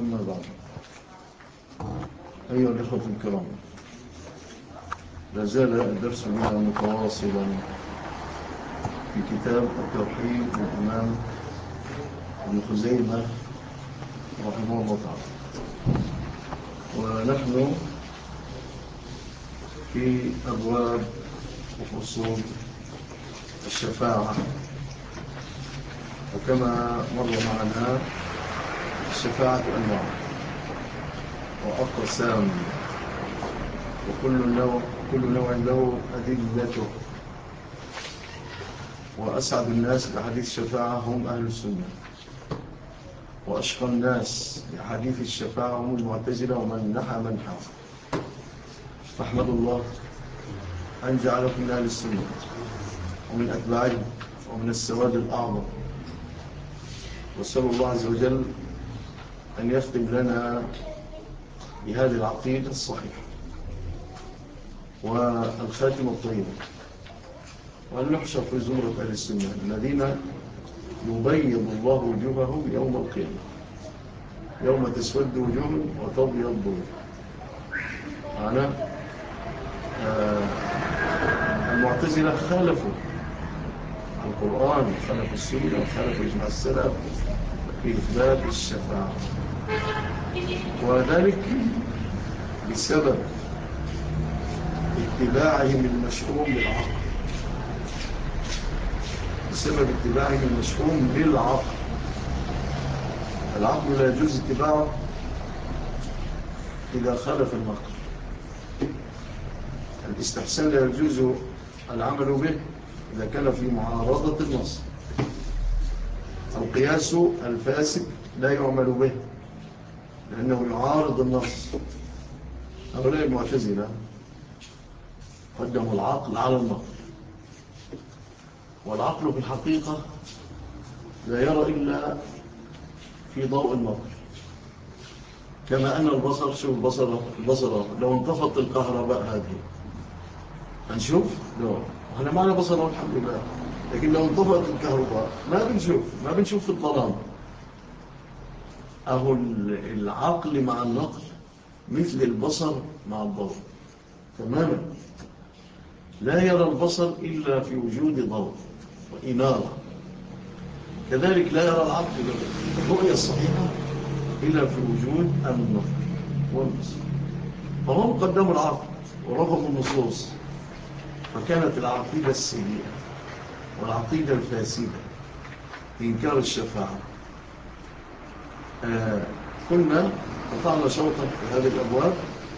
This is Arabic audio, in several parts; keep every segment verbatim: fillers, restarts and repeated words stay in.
أما بعد. أيها الإخوة الكرام، لا زال الدرس بنا متواصلا في كتاب التوحيد للإمام ابن خزيمة رحمه الله تعالى، ونحن في أبواب وفصول الشفاعة. وكما مر معنا الشفاعة أنواع وأقسام، وكل نوع كل نوع له أدلته. وأسعد الناس بحديث الشفاعة هم أهل السنة، وأشقى الناس بحديث الشفاعة هم المعتزلة ومن نحى منحى. فاحمدوا الله أن جعلكم من أهل السنة ومن أتباعهم ومن السواد الأعظم. وأسأل الله عز وجل أن يختم لنا بهذه العقيدة الصحيحة والخاتمة الطيبة، وأن نحشر في زمرة أهل السنة الذين يبيض الله وجوههم يوم القيامة، يوم تسود وجوه وتبيض وجوه. معنا آه المعتزلة خالفوا القرآن، خالفوا السنة، خالفوا إجماع السلف في إثبات الشفاعة، وذلك بسبب اتباعهم المشؤوم للعقل بسبب اتباعهم المشؤوم للعقل. العقل لا يجوز اتباعه إذا خالف النقل. الاستحسان لا يجوز العمل به إذا كان في معارضة النص. القياس الفاسد لا يعمل به لأنه يعارض النص. هؤلاء المعتزلة قدموا العقل على النقل، والعقل في الحقيقة لا يرى إلا في ضوء النقل. كما أن البصر، شوف البصر, البصر لو انطفت الكهرباء هذه هنشوف؟ لا، احنا معنا بصر والحمد لله، لكن لو انطفت الكهرباء ما بنشوف ما بنشوف في الظلام. أهو العقل مع النقل مثل البصر مع الضوء تماما. لا يرى البصر إلا في وجود ضوء وإنارة، كذلك لا يرى العقل الرؤية الصحيحة إلا في وجود النقل والبصر. فهم قدموا العقل ورفضوا النصوص، فكانت العقيدة السيئة والعقيدة الفاسدة إنكار الشفاعة. آه كنا قطعنا شوطا في هذه الأبواب،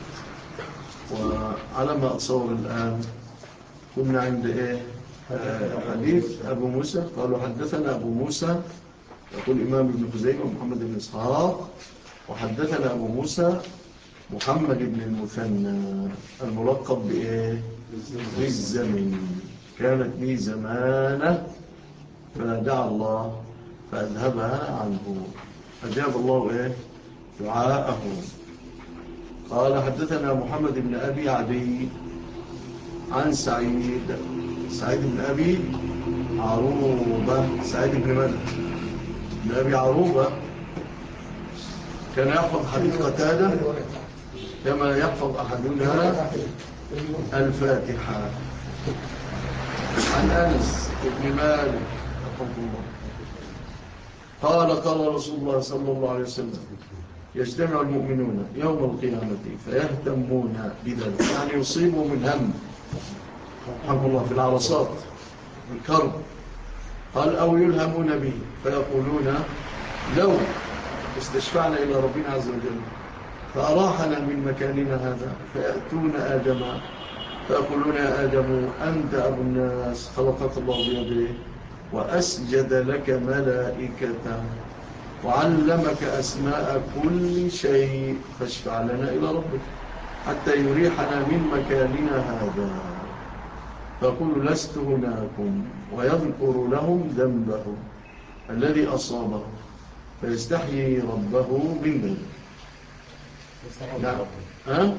وعلى ما أتصور الآن كنا عند إيه؟ آه حديث أبو موسى. قالوا حدثنا أبو موسى، يقول الإمام ابن خزيمة محمد بن إسحاق، وحدثنا أبو موسى محمد بن المثنى الملقب بإيه؟ بالزمن. كانت لي زمانة فدعا الله فأذهبها عنه، أجاب الله إيه؟ دعاءه. قال حدثنا محمد بن أبي عدي عن سعيد سعيد بن أبي عروبة سعيد بن من؟ بن أبي عروبة كان يحفظ حديث قتادة كما يحفظ أحدنا الفاتحة. عن أنس بن مالك رحمه الله قال قال رسول الله صلى الله عليه وسلم: يجتمع المؤمنون يوم القيامة فيهتمون بذلك، يعني يصيبوا من هم رحمه الله في العرصات الكرب. قال: أو يلهمون به فيقولون لو استشفعنا إلى ربنا عز وجل فأراحنا من مكاننا هذا، فيأتون آدم فيقولون: يا آدم أنت أبو الناس، خلقك الله بيده وأسجد لك ملائكته وعلمك أسماء كل شيء، فاشفع لنا إلى ربك حتى يريحنا من مكاننا هذا. فيقول: لست هناكم، ويذكر لهم ذنبه الذي أصابه، فيستحيي ربه من ذلك. نعم. ها؟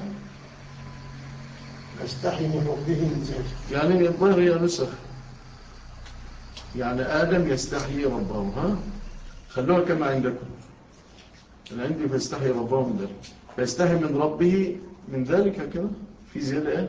يستحي من ربه من ذلك، يعني الظاهر هي نسخ، يعني آدم يستحيي ربه. ها؟ خلوها كما عندكم. أنا عندي فيستحي ربه من ذلك، فيستحي من ربه من ذلك كده في زيادة إيه؟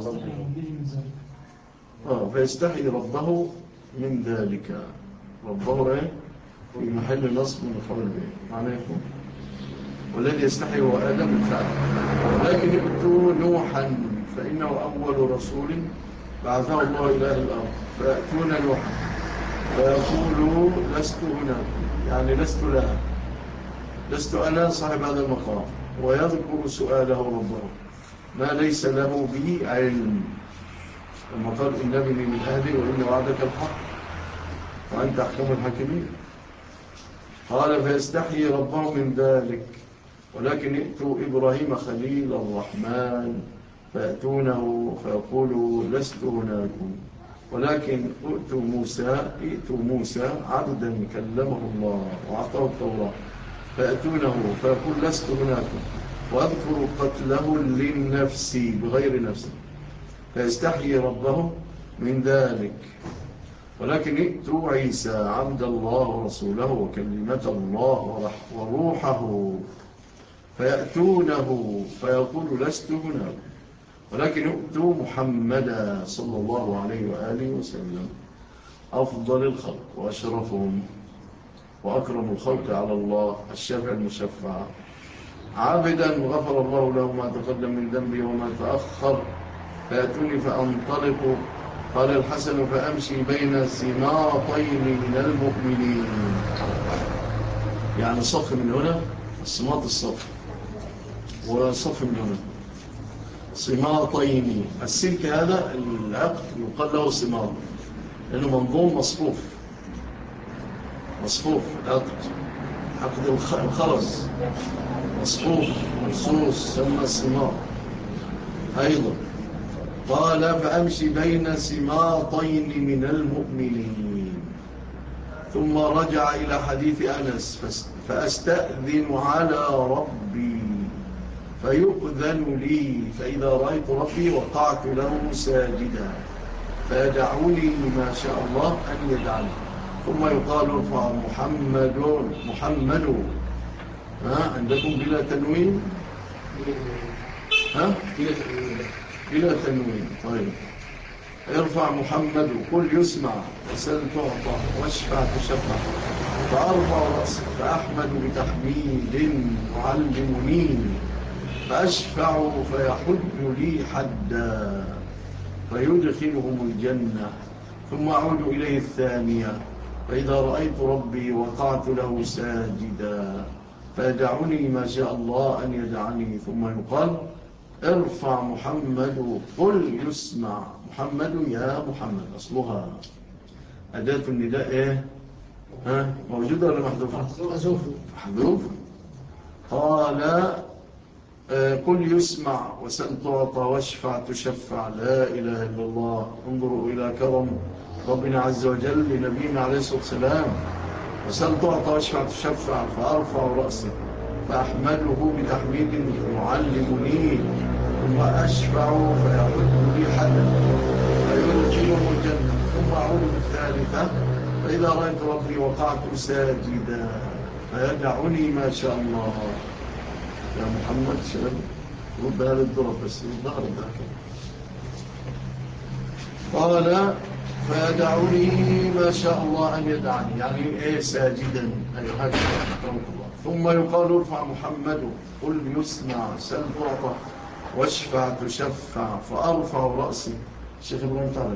آه فيستحي ربه من ذلك، ربه إيه؟ في محل نصب مفعول به معناه يكون، والذي يستحي هو آدم الفعل. ولكن ائتوا نوحا فإنه أول رسول بعثه الله إلى أهل الأرض، فيأتون نوحا فيقولوا لست هنا، يعني لست لها، لست أنا صاحب هذا المقام، ويذكر سؤاله ربه ما ليس له به علم، لما قال إن ابني من أهلي وإن وعدك الحق وأنت أحكم الحاكمين. قال فيستحيي ربه من ذلك، ولكن ائتوا إبراهيم خليل الرحمن فيأتونه فيقولوا لست هناكم، ولكن ائتوا موسى ائتوا موسى عبدا كلمه الله وأعطاه التوراة فيأتونه فيقول لست هناكم، وأذكر قتله للنفس بغير نفسه فيستحيي ربه من ذلك. ولكن ائتوا عيسى عبد الله ورسوله وكلمة الله وروحه فيأتونه فيقول لست هناكم، ولكن ائتوا محمدا صلى الله عليه وآله وسلم أفضل الخلق وأشرفهم وأكرم الخلق على الله الشافع المشفع، عابدا غفر الله له ما تقدم من ذنبه وما تأخر، فيأتوني فأنطلق. قال الحسن فأمشي بين سماطين من المؤمنين، يعني صف من هنا، السماط الصف وصف من هنا، سماطين. السلك هذا العقد يقال له سماط لأنه منظوم مصفوف، مصفوف العقد، عقد الخرز مصفوف مرصوص سمى السماط أيضا. قال فأمشي بين سماطين من المؤمنين، ثم رجع إلى حديث أنس فأستأذن على ربي فيؤذن لي، فإذا رأيت ربي وقعت له ساجدا فيدعوني ما شاء الله أن يدعني، ثم يقال ارفع محمد محمد ها عندكم بلا تنوين؟ ها بلا تنوين. طيب ارفع محمد قل يسمع وسل تعطى واشفع تشفع، فأرفع رأسي فأحمد بتحميد يعلمني، فأشفع فيحد لي حدا فيدخلهم الجنة، ثم أعود إليه الثانية فإذا رأيت ربي وقعت له ساجدا فيدعني ما شاء الله أن يدعني، ثم يقال ارفع محمد قل يسمع. محمد يا محمد أصلها أداة النداء إيه؟ ها موجودة ولا محذوفة؟ محذوف. قال قل يسمع وسل تعطى واشفع تشفع، لا إله إلا الله. انظروا إلى كرم ربنا عز وجل لنبينا عليه الصلاة والسلام، وسل تعطى واشفع تشفع، فأرفع رأسي فأحمده بتحميد يعلمني، ثم أشفع فيحد لي حدا فيدخله الجنة، ثم أعود بالثالثة فإذا رأيت ربي وقعت ساجدا فيدعني ما شاء الله. يا محمد شباب رد هذا الضرب بس ردها ردها كده. قال فيدعني ما شاء الله أن يدعني، يعني إيه ساجدا أي هكذا أكرمك الله. ثم يقال ارفع محمد قل يسمع سل تعطى واشفع تشفع، فأرفع رأسي. الشيخ إبراهيم تعالى.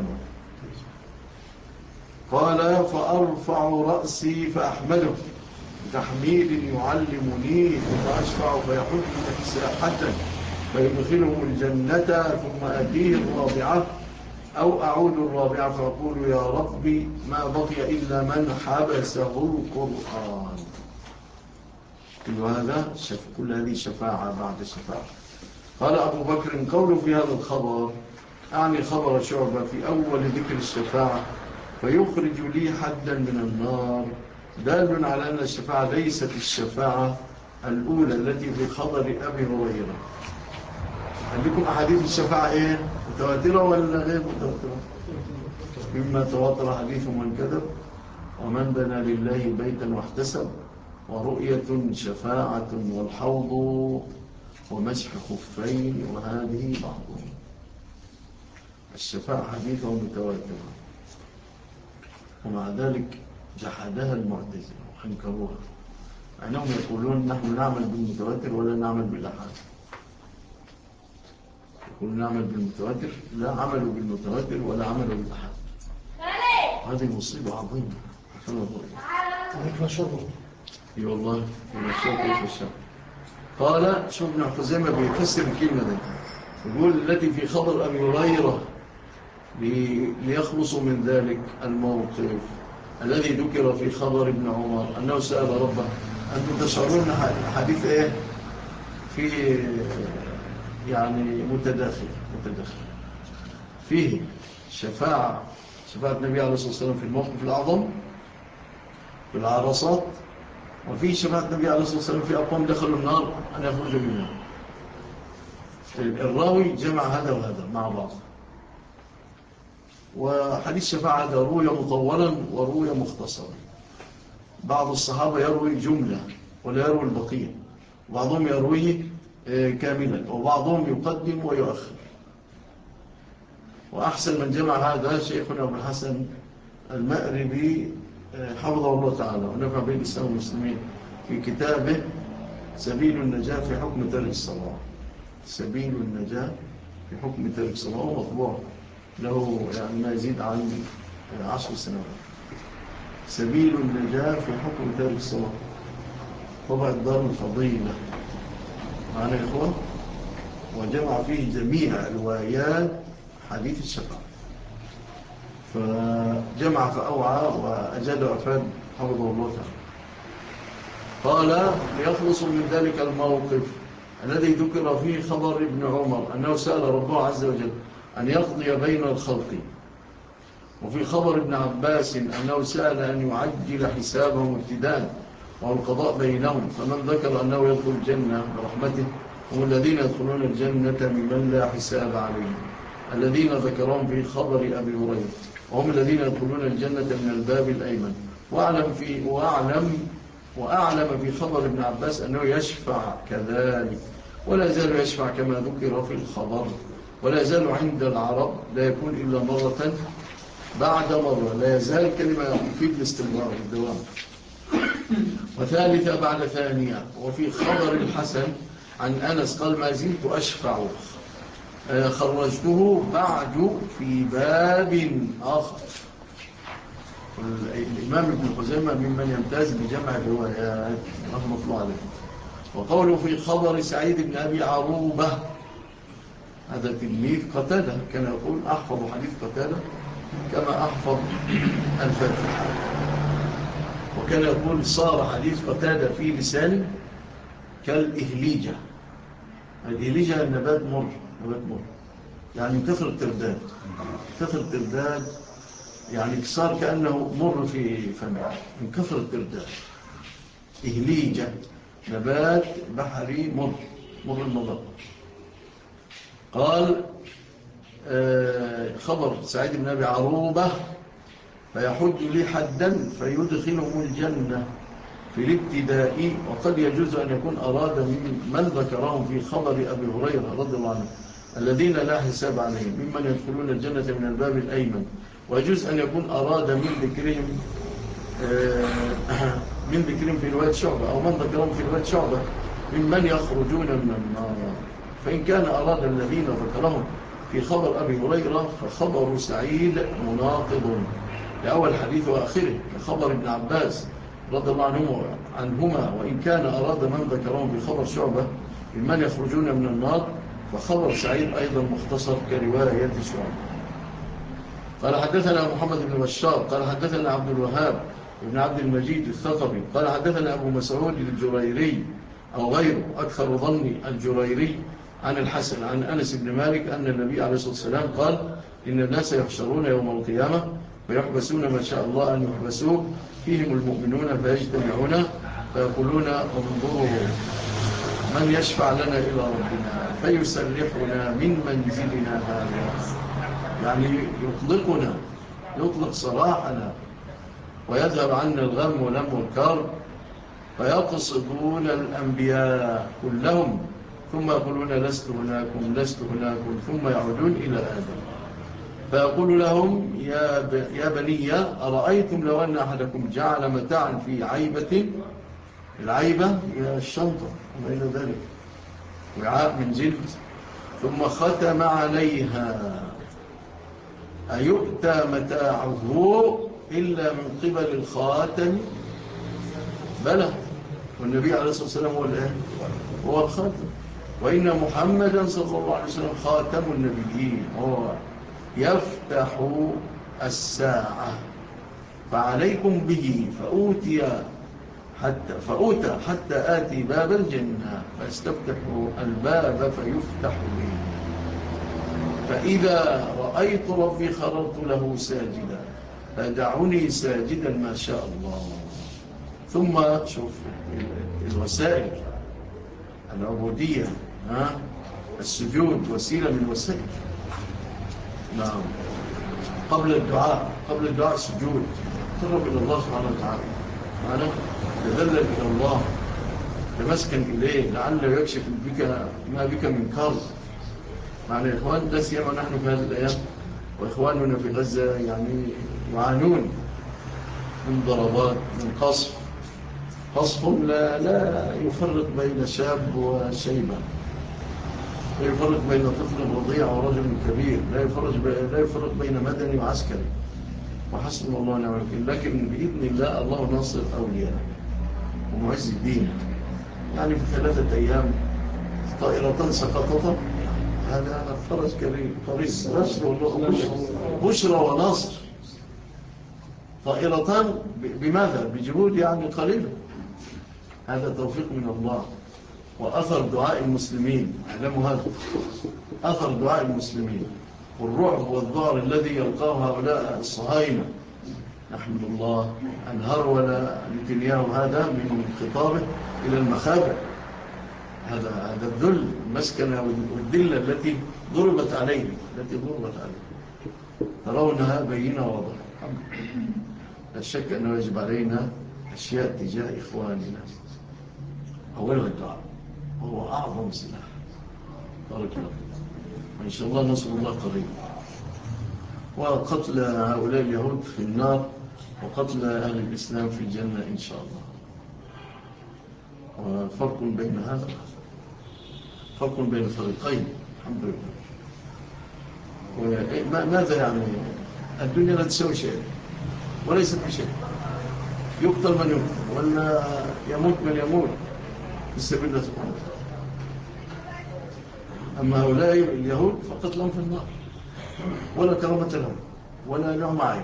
قال فأرفع رأسي فأحمده تحميد يعلمني، ثم أشفع فيحد حتى فيدخلهم الجنة، ثم أتيه الرابعة أو أعود الرابعة فأقول يا ربي ما بقي إلا من حبسه القرآن. كل هذا كل هذه شفاعة بعد شفاعة. قال أبو بكر قوله في هذا الخبر أعني خبر شعبة في أول ذكر الشفاعة فيخرج لي حدا من النار، دال على أن الشفاعة ليست الشفاعة الأولى التي في خبر أبي هريرة. عندكم أحاديث الشفاعة إيه؟ متواترة ولا غير متواترة؟ مما تواتر حديث من كذب ومن بنى لله بيتا واحتسب ورؤية شفاعة والحوض ومسح خفين وهذه بعضهم. الشفاعة حديثة متواترة، ومع ذلك جحدها المعتزلة وحنكروها، أنهم يقولون نحن نعمل بالمتواتر ولا نعمل بالأحاد. يقولون نعمل بالمتواتر، لا عملوا بالمتواتر ولا عملوا بالأحاد. هذه مصيبة عظيمة. كيف شر؟ اي والله الشر كيف الشر. قال شوف ابن خزيمة بيفسر الكلمة دي، يقول التي في خبر أبي هريرة ليخلصوا من ذلك الموقف الذي ذكر في خبر ابن عمر أنه سأل ربه. أنتم تشعرون حديث إيه في يعني متداخل متداخل فيه شفاعة شفاعة النبي عليه الصلاة والسلام في الموقف الأعظم في العرصات، وفي شفاعة النبي عليه الصلاة والسلام في أقوام دخلوا النار أن يخرجوا منها. الراوي جمع هذا وهذا مع بعض. وحديث الشفاعة هذا روي مطولا وروي مختصرا. بعض الصحابة يروي جملة ولا يروي البقية، وبعضهم يرويه كاملا، وبعضهم يقدم ويؤخر. وأحسن من جمع هذا شيخنا أبو الحسن المأربي حفظه الله تعالى ونفع به الإسلام والمسلمين في كتابه سبيل النجاة في حكم ترك الصلاة. سبيل النجاة في حكم ترك الصلاة، ومطبوع له يعني ما يزيد عن عشر سنوات. سبيل النجاة في حكم ترك الصلاة، طبع الدار الفضيلة معنا يا إخوة، وجمع فيه جميع روايات حديث الشفاعة، فجمع فأوعى وأجاد وأفاد حفظه الله تعالى. قال ليخلصوا من ذلك الموقف الذي ذكر فيه خبر ابن عمر أنه سأل ربه عز وجل أن يقضي بين الخلق، وفي خبر ابن عباس أنه سأل أن يعجل حسابهم ابتداء والقضاء بينهم، فمن ذكر أنه يدخل الجنة برحمته هم الذين يدخلون الجنة ممن لا حساب عليهم، الذين ذكرهم في خبر أبي هريرة، وهم الذين يدخلون الجنة من الباب الأيمن. وأعلم في وأعلم وأعلم في خبر ابن عباس أنه يشفع كذلك، ولا يزال يشفع كما ذكر في الخبر، ولا يزال عند العرب لا يكون إلا مرة بعد مرة، لا يزال كلمة تفيد الاستمرار والدوام. وثالثة بعد ثانية. وفي خبر الحسن عن أنس قال ما زلت أشفع، خرجته بعد في باب آخر. الإمام ابن خزيمة ممن يمتاز بجمع الروايات رحمة الله عليه. وقوله في خبر سعيد بن أبي عروبة، هذا تلميذ قتادة، كان يقول أحفظ حديث قتادة كما أحفظ الفاتحة، وكان يقول صار حديث قتادة في لسان كالإهليجة. الإهليجة النبات مر، نبات مر يعني كثر الترداد، كثر الترداد يعني صار كأنه مر في فمه من كثر الترداد. إهليجة نبات بحري مر، مر المضر. قال آه خبر سعيد بن أبي عروبة فيحج لي حدا فيدخلهم الجنة في الابتداء، وقد يجوز أن يكون أراد من ذكرهم في خبر أبي هريرة رضي الله عنه الذين لا حساب عليهم ممن يدخلون الجنة من الباب الأيمن، ويجوز أن يكون أراد من ذكرهم من ذكرهم في رواية شعبة، أو من ذكرهم في رواية شعبة ممن يخرجون من النار. فإن كان أراد الذين ذكرهم في خبر أبي هريرة فخبر سعيد مناقض لأول حديث وآخره كخبر ابن عباس رضي الله عنهما. وإن كان أراد من ذكرهم في خبر شعبة ممن يخرجون من النار فخبر سعيد أيضا مختصر كرواية شعبة. قال حدثنا محمد بن بشار قال حدثنا عبد الوهاب بن عبد المجيد الثقفي قال حدثنا أبو مسعود الجريري أو غيره أكثر ظني الجريري عن الحسن عن أنس بن مالك أن النبي عليه الصلاة والسلام قال إن الناس يحشرون يوم القيامة ويحبسون ما شاء الله أن يحبسوه فيهم المؤمنون فيجتمعون فيقولون انظروا من يشفع لنا إلى ربنا فيسرحنا من منزلنا هذا، يعني يطلقنا، يطلق صراحنا ويذهب عنا الغم ولم والكرب فيقصدون الأنبياء كلهم ثم يقولون لست هناكم لست هناكم ثم يعودون إلى آدم فيقول لهم يا, ب... يا بني أرأيتم لو أن أحدكم جعل متاعا في عيبة العيبة هي الشنطة وما إلى ذلك وعاء من جلد ثم ختم عليها أيؤتى متاعه إلا من قبل الخاتم بلى والنبي عليه الصلاة والسلام هو الآن هو الخاتم وإن محمدا صلى الله عليه وسلم خاتم النبيين هو يفتح الساعة فعليكم به فأوتي حتى فأوتى حتى آتي باب الجنة فاستفتح الباب فيفتح لي فإذا رأيت ربي خررت له ساجدا فدعوني ساجدا ما شاء الله ثم شوف الوسائل العبودية ها السجود وسيلة من الوسائل نعم قبل الدعاء قبل الدعاء السجود تقرب إلى الله سبحانه وتعالى معنا تذلل إلى الله تمسكن إليه لعله يكشف بك ما بك من كرب معنا يا إخوان لا سيما نحن في هذه الأيام وإخواننا في غزة يعني يعانون من ضربات من قصف قصف لا, لا يفرق بين شاب وشيبة لا يفرق بين طفل رضيع ورجل كبير لا يفرق, لا يفرق بين مدني وعسكري وحسن الله ونعم الوكيل لكن بإذن الله الله ناصر أولياء ومعز الدين يعني في ثلاثة أيام طائرتان سقطتا هذا فرج كريم قريب بشرى ونصر طائرتان بماذا بجهود يعني قليلة هذا توفيق من الله وأثر دعاء المسلمين اعلموا هذا أثر دعاء المسلمين والرعب والذعر الذي يلقاه هؤلاء الصهاينة نحمد الله أن هرول نتنياهو هذا من خطابه إلى المخابئ هذا هذا الذل المسكنة والذلة التي ضربت عليه التي ضربت عليه ترونها بينة واضحة لا شك أنه يجب علينا أشياء تجاه إخواننا أولها الدعاء وهو أعظم سلاح بارك الله وإن شاء الله نصر الله قريب وقتل هؤلاء اليهود في النار وقتل أهل الإسلام في الجنة إن شاء الله وفرق بين هذا فرق بين الفريقين الحمد لله ماذا يعني الدنيا لا تسوي شيء وليست بشيء يقتل من يقتل ولا يموت من يموت بسبب الله سبحانه وتعالى أما هؤلاء اليهود فقتلهم في النار ولا كرامة لهم ولا نعم عين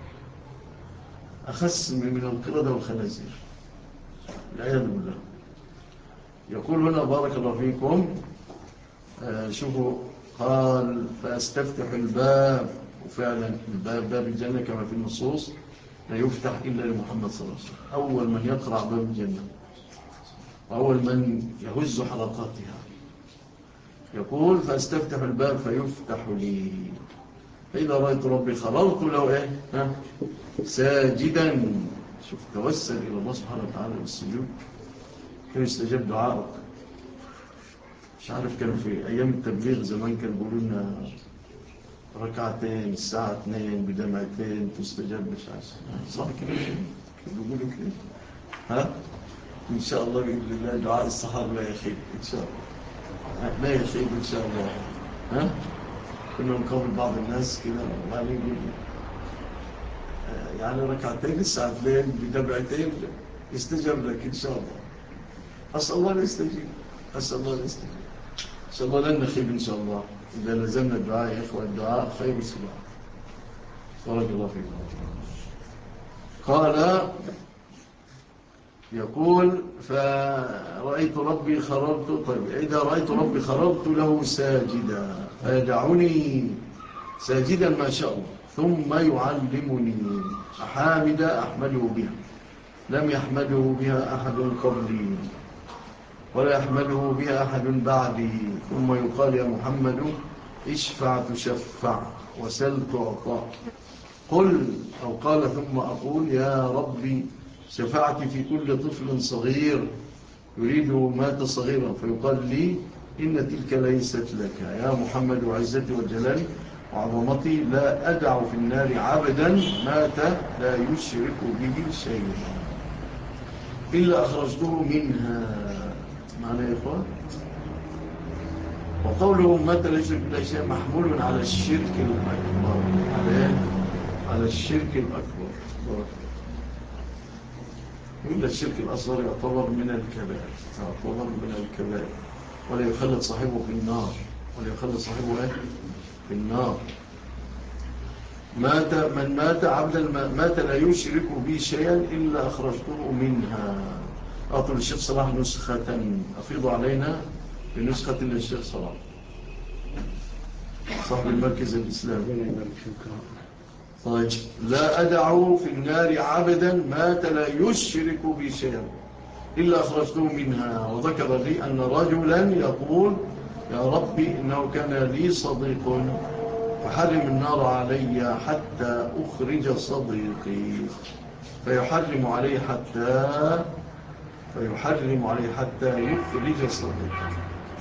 أخس من القردة والخنازير والعياذ بالله يقول هنا بارك الله فيكم آه شوفوا قال فاستفتح الباب وفعلا الباب باب الجنة كما في النصوص لا يفتح إلا لمحمد صلى الله عليه وسلم أول من يقرع باب الجنة وأول من يهز حلقاتها يقول فاستفتح الباب فيفتح لي فإذا رأيت ربي خررت له إيه ها؟ ساجدا شوف توسل إلى الله سبحانه وتعالى بالسجود كان يستجاب دعائك مش عارف كانوا في أيام التبليغ زمان كانوا بيقولوا لنا ركعتين الساعة اثنين بدمعتين تستجاب مش عارف صح كده بيقولوا كده ها إن شاء الله بإذن الله دعاء الصحابة لا يخيب إن شاء الله لا يخيب إن شاء الله ها كنا نقابل بعض الناس كده وبعدين يقول يعني ركعتين الساعة اثنين بدمعتين يستجاب لك إن شاء الله أسأل الله لا يستجيب أسأل الله لا يستجيب إن شاء الله لن نخيب إن شاء الله إذا لزمنا الدعاء يا إخوة الدعاء خير السلاح بارك الله فيكم قال يقول فرأيت ربي خررت طيب إذا رأيت ربي خررت له ساجدا فيدعني ساجدا ما شاء الله ثم يعلمني أحامد أحمده بها لم يحمده بها أحد قبلي ولا يحمده بها أحد بعدي ثم يقال يا محمد اشفع تشفع وسل تعطى قل أو قال ثم أقول يا ربي شفاعتي في كل طفل صغير يريد مات صغيرا فيقال لي إن تلك ليست لك يا محمد وعزتي وجلالي وعظمتي لا أدع في النار عبدا مات لا يشرك به شيئا إلا أخرجته منها. معنى يا إخوان وقوله مات لا يشرك به شيئا محمول على الشرك الأكبر على على الشرك الأكبر. إلا الشرك الأصغر يعتبر من الكبائر يعتبر من الكبائر ولا يخلد صاحبه في النار ولا يخلد صاحبه ايه في النار. مات من مات عبدا مات لا يشرك به شيئا إلا أخرجته منها. أعطوا للشيخ صلاح نسخة أفيضوا علينا بنسخة للشيخ صلاح صاحب المركز الإسلامي. طيب لا أدع في النار عبدا مات لا يشرك به شيئا إلا أخرجته منها. وذكر لي أن رجلا يقول يا ربي إنه كان لي صديق فحرم النار علي حتى أخرج صديقي فيحرم عليه حتى فيحرم عليه حتى يخرج صديقي.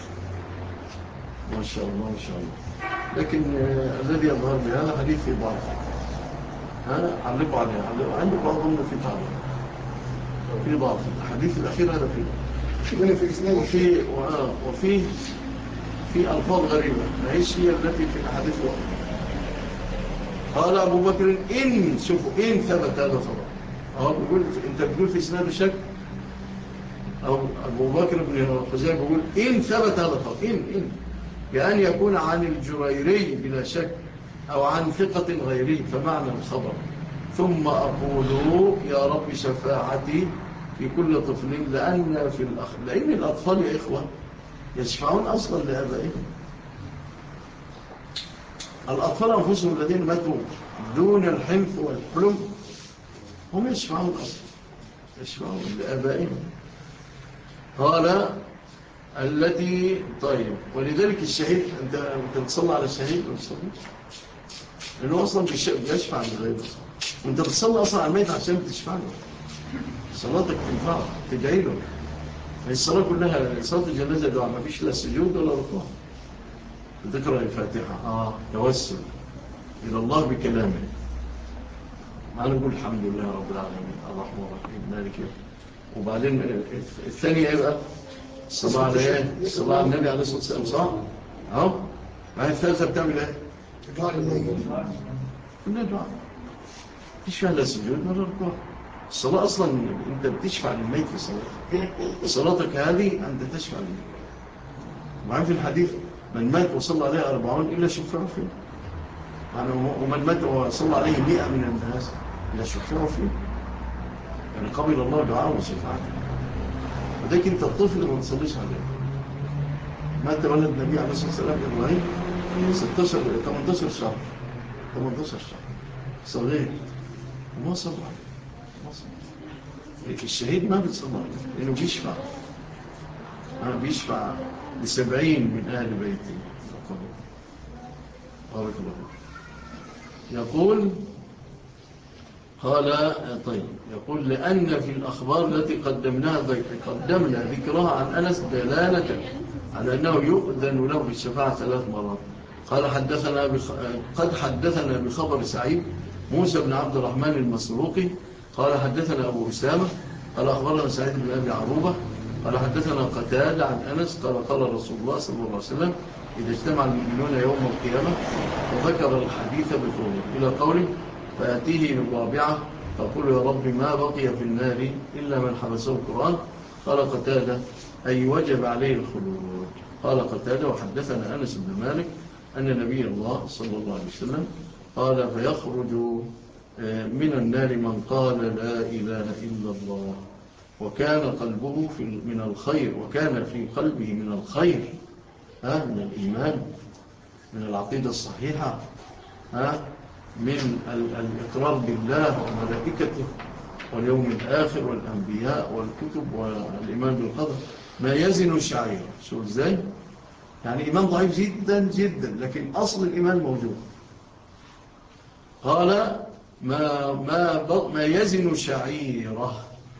ما شاء الله ما شاء الله. لكن آه الذي يظهر بهذا حديث في بعض ها علقوا عليه عنده بعض ضمن في بعض في ضعف. الحديث الأخير هذا فيه وفي وفي في ألفاظ غريبة ليش هي التي في الحديث الأخير. قال أبو بكر إن شوفوا إن ثبت هذا خبر أو بيقول أنت بتقول في إسناد شك أو أبو بكر بن خزيمة بيقول إن ثبت هذا خبر إن إن بأن يكون عن الجريري بلا شك أو عن ثقة غيري فمعنى الخبر ثم أقول يا رب شفاعتي في كل طفل لأن في الأخ... لأن الأطفال يا إخوة يشفعون أصلا لآبائهم. الأطفال أنفسهم الذين ماتوا دون الحنف والحلم هم يشفعون أصلا يشفعون لآبائهم. قال التي طيب ولذلك الشهيد أنت أنت بتصلي على الشهيد ولا بتصلي لأنه أصلا بيشفع لغيره وأنت بتصلي أصلا على الميت عشان تشفع له صلاتك تنفع تدعي له. الصلاة كلها صلاة الجنازة دعاء ما فيش لا سجود ولا ركوع تقرأ الفاتحة آه. توسل إلى الله بكلامه ما نقول الحمد لله رب العالمين الرحمن الرحيم مالك يوم. وبعدين الثانية يبقى الصلاة على الصلاة على النبي عليه الصلاة والسلام صح؟ أهو بعد الثالثة بتعمل إيه؟ كلها دعاء مفيش فيها لا سجود ولا ركوع. الصلاة أصلا أنت بتشفع للميت في صلاتك صلاتك هذه أنت تشفع للميت. وعن في الحديث من مات وصلى عليه أربعون إلا شفعوا فيه يعني ومن مات وصلى عليه مئة من الناس إلا شفعوا فيه يعني قبل الله دعاء وشفاعته. وذلك أنت الطفل ما تصليش عليه. مات ولد النبي عليه الصلاة والسلام إبراهيم ستاشر ثمانية عشر شهر ثمانية عشر شهر صغير وما صلى عليه. الشهيد ما بيتصلى عليه لأنه بيشفع ما بيشفع لسبعين من أهل بيته. بارك الله. يقول قال طيب يقول لأن في الأخبار التي قدمناها قدمنا ذكرها عن أنس دلالة على أنه يؤذن له بالشفاعة ثلاث مرات. قال حدثنا بخ... قد حدثنا بخبر سعيد موسى بن عبد الرحمن المسروقي قال حدثنا أبو أسامة قال أخبرنا سعيد بن أبي عروبة قال حدثنا قتادة عن أنس قال قال رسول الله صلى الله عليه وسلم إذا اجتمع المؤمنون يوم القيامة وذكر الحديث بطوله إلى قوله فأتيه بالرابعة فقل يا رب ما بقي في النار إلا من حبسه القرآن. قال قتادة أي وجب عليه الخلود. قال قتادة وحدثنا أنس بن مالك أن نبي الله صلى الله عليه وسلم قال فيخرج من النار من قال لا إله إلا الله وكان قلبه في من الخير وكان في قلبه من الخير ها من الإيمان من العقيدة الصحيحة ها من الإقرار بالله وملائكته واليوم الآخر والأنبياء والكتب والإيمان بالقدر ما يزن شعيرا. شو ازاي يعني إيمان ضعيف جدا جدا لكن أصل الإيمان موجود. قال ما, ما, ما يزن شعيرة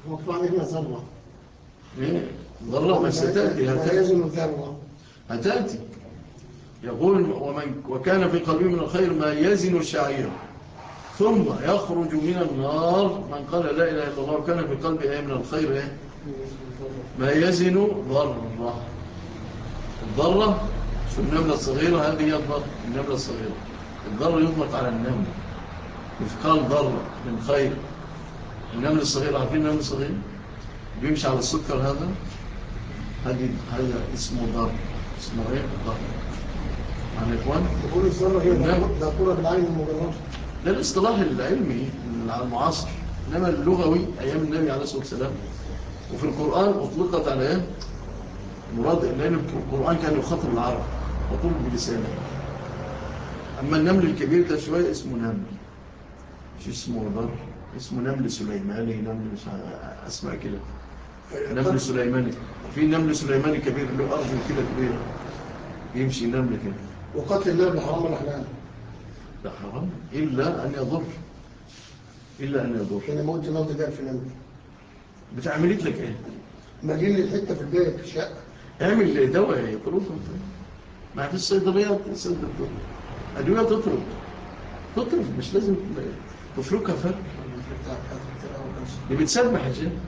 مطلع منها ذرة. ايه ذرة؟ ما ستأتي لا هتأتي يزن ذرة. هتأتي. يقول ومن وكان في قلبه من الخير ما يزن الشعير ثم يخرج من النار من قال لا إله إلا الله وكان في قلبه ايه من الخير ايه ما يزن ذرة. الذرة شو النملة الصغيرة؟ هذه هي الذرة، النملة الصغيرة. الذرة يطلق على النمل، مثقال ذرة من خير. النمل الصغير، عارفين النمل الصغير بيمشي على السكر هذا، هذه هذا اسمه ذرة. اسمه ايه؟ ذرة. عن اخوان يقول الذرة هي ذاكرة بالعين المجردة. ده الاصطلاح العلمي المعاصر، انما اللغوي ايام النبي عليه الصلاه والسلام وفي القران اطلقت على ايه؟ مراد لان القران كان يخاطب العرب وطول بلسانه. اما النمل الكبير ده شويه اسمه نمل، مش اسمه ذر، اسمه نمل سليماني، نمل اسماء كده. نمل سليماني، في نمل سليماني كبير له ارجل كده كبير يمشي نمل كده. وقتل النمل حرام ولا حلال؟ لا حرام الا ان يضر، الا ان يضر. انا موت موت ده في النمل. بتعملت لك ايه؟ مالين لي حته في البيت في الشقه. اعمل دواء يطردهم. ما في الصيدليات صيدلة ادويه تطرد، تطرد مش لازم تفركها فرق. دي بتسبح يا شيخ.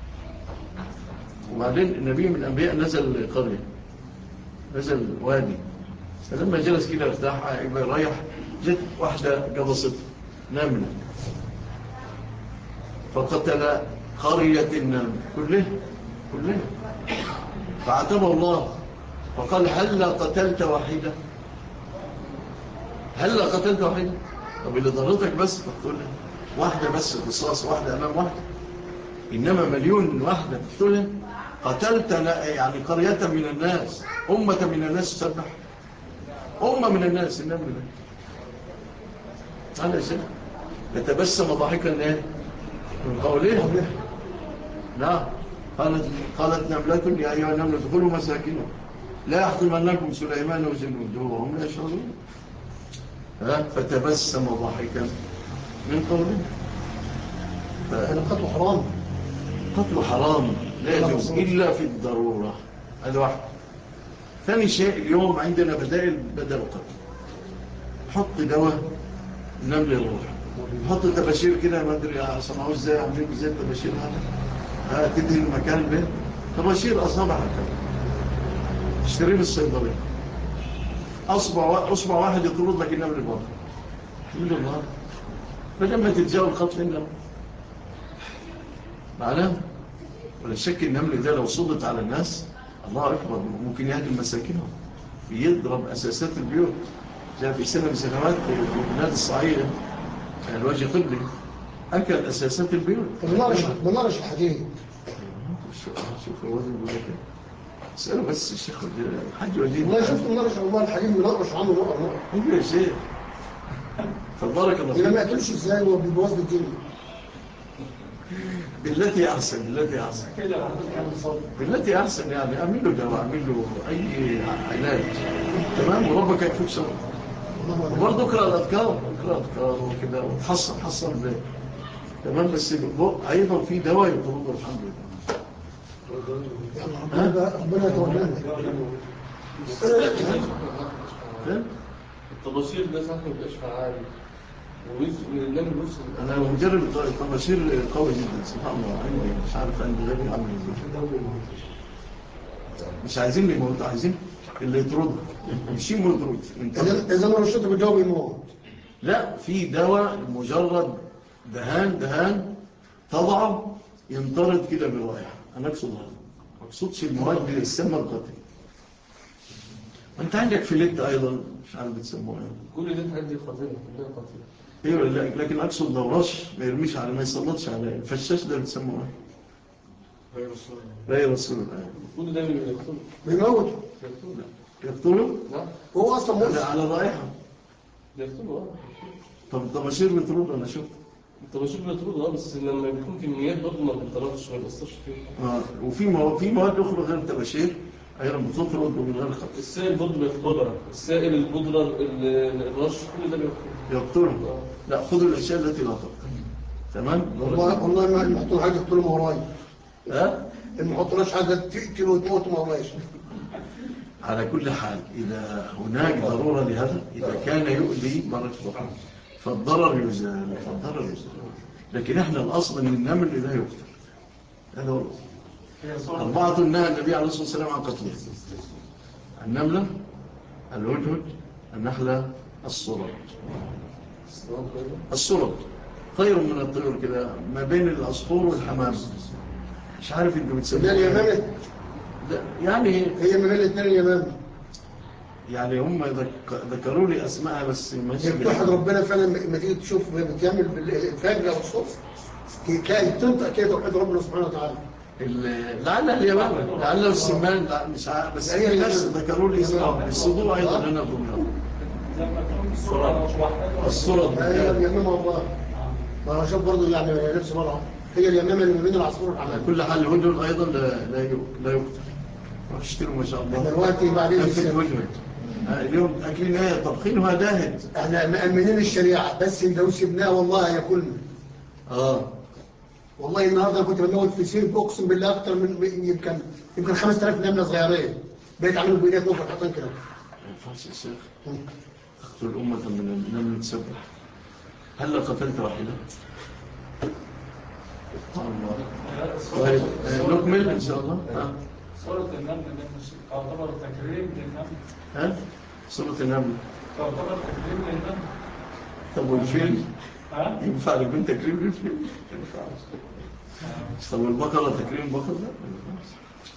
وبعدين النبي من الانبياء نزل قريه، نزل وادي، فلما جلس كده ارتاح يبقى رايح، جت واحده قبصته نمله فقتل قريه النمل كلها كلها، فعاتبه الله فقال هل قتلت واحدة؟ هل قتلت واحدة؟ طب اللي ضرتك بس تقتلها واحدة بس، قصاص واحدة أمام واحدة، إنما مليون واحدة تقتلها. قتلت يعني قرية من الناس، أمة من الناس تسبح، أمة من الناس النمل ده. هذا شيء يتبسم ضاحكا إيه؟ من قوله. نعم. قالت قالت نملة يا أيها النمل ادخلوا مساكنهم لا يحطمنكم سليمان وجنوده وهم لا يشعرون. فتبسم ضاحكا من قوله. القتل حرام، قتل حرام لا يجوز إلا في الضرورة. هذا واحد. ثاني شيء اليوم عندنا بدائل بدل القتل. حط دواء النمل يروح، حط تباشير كده ما ادري صنعوه ازاي، عاملين ازاي التباشير هذا، تدهي المكان به تباشير اصابع هكذا، اشتريه من الصيدليه، اصبع اصبع واحد يطرد لك النمل بره. الحمد لله. فلما تتجاوز قتل النمل معنا ولا شك النمل ده لو سلط على الناس الله اكبر ممكن يهدم مساكنهم، يضرب اساسات البيوت. جاء في سنه من سنوات في بلاد الصعيد الوجه قبلي اكل اساسات البيوت. بنرش بنرش الحديد. شوف الوزن بيقول لك اساله بس الشيخ الحاج وليد. والله شفت بنرش والله الحديد بنرش عنه نقر نقر. ايوه يا شيخ. فبارك الله فيك. ما ياكلش ازاي هو بيبوظ الدنيا. بالتي احسن بالتي احسن بالتي احسن يعني اعمل له دواء، اعمل له اي علاج تمام وربك يكفيك شر. وبرضه اقرا الاذكار، اقرا الاذكار وكده وتحصن حصن البيت تمام. بس ايضا في دواء يطرد الحمد لله. ربنا يتولانا. التباشير ده صح ما بيبقاش فعال والنمل وصل. انا مجرب التباشير قوي جدا سبحان الله. عندي مش عارف عندي غيري عامل ازاي. مش عايزين اللي يموت، عايزين اللي يطرده مش يموت. اذا ما رشته بالدواء بيموت. لا في دواء مجرد دهان دهان تضعه ينطرد كده بالرائحه. انا اقصد هذا، ما اقصدش المواد اللي تسمى القتل. انت عندك فيليت ايضا مش عارف بتسموها ايه. كل ده حاجات دي خطيره كلها خطيره. ايوه لكن اقصد لو رش ما يرميش على ما يسلطش على الفشاش ده بتسموه ايه؟ لا رسول الله. كل ده بيقتله بيموت يقتله؟ لا هو اصلا موت على الرائحه بيقتله. طب الطباشير بترد انا شفت الطباشير بيطرده اه بس لما بيكون كميات برضه ما بتطردش ما بيأثرش فيه. اه وفي مواد في مواد اخرى غير الطباشير ايضا بتطرد ومن غير خطر. السائل برضه بيقتله، السائل البودره الرش كل ده بيقتله. يقتله. لا خذوا الاشياء التي لا تقتل. تمام. والله والله ما نحط حاجه تقول وراي. ها ما نحطناش حاجه تقتل وتموت ما هواش. على كل حال إذا هناك ضرورة لهذا، إذا كان يؤذي مرة أخرى فالضرر يزال، فالضرر يزال. لكن احنا الأصل أن النمل لا يقتل، هذا هو الأصل. أربعة نهى النبي عليه الصلاة والسلام عن قتله: النملة، الهدهد، النحلة، الصرد. الصرد خير من الطيور كده، ما بين العصفور والحمام. مش عارف انتوا بتسموه ده اليمامة. يعني هي ما بين الاثنين اليمامة. يعني هم ذكروا لي اسمائها بس مش بتوحد ربنا فعلا. لما تيجي تشوف بتعمل بالفجر او الصبح كان تنطق كده توحد ربنا سبحانه وتعالى. لعلها اليمامة، لعلها السمان، مش عارف، بس هي الناس ذكروا لي اسمها الصدور ايضا. انا اظن الصورة هي اليمامة والله. ما شوف برضه يعني نفس مرة هي اليمامة اللي بين العصفور والحمام. كل حال الهدهد ايضا لا لا لا يقتل. اشتروا ما شاء الله دلوقتي بعدين الهدهد اليوم اكلين ايه طبخينها داهت. احنا مأمنين الشريعة بس لو سيبناه والله هياكلنا. اه والله النهارده كنت بموت في سير اقسم بالله اكتر من يمكن يمكن خمسة آلاف نملة صغيرين. بقيت اعمل بايديك نقطة حاطين كده. ما ينفعش يا شيخ تقتل أمة من النمل تسبح. هل قتلت واحدة؟ الله. طيب نكمل إن شاء الله. ها سورة النمل تعتبر تكريم للنمل. ها سورة النمل تعتبر تكريم للنمل. طب والفيل؟ ها ينفع يكون تكريم للفيل؟ ما ينفعش. طب والبقرة تكريم البقرة؟ لا ما ينفعش.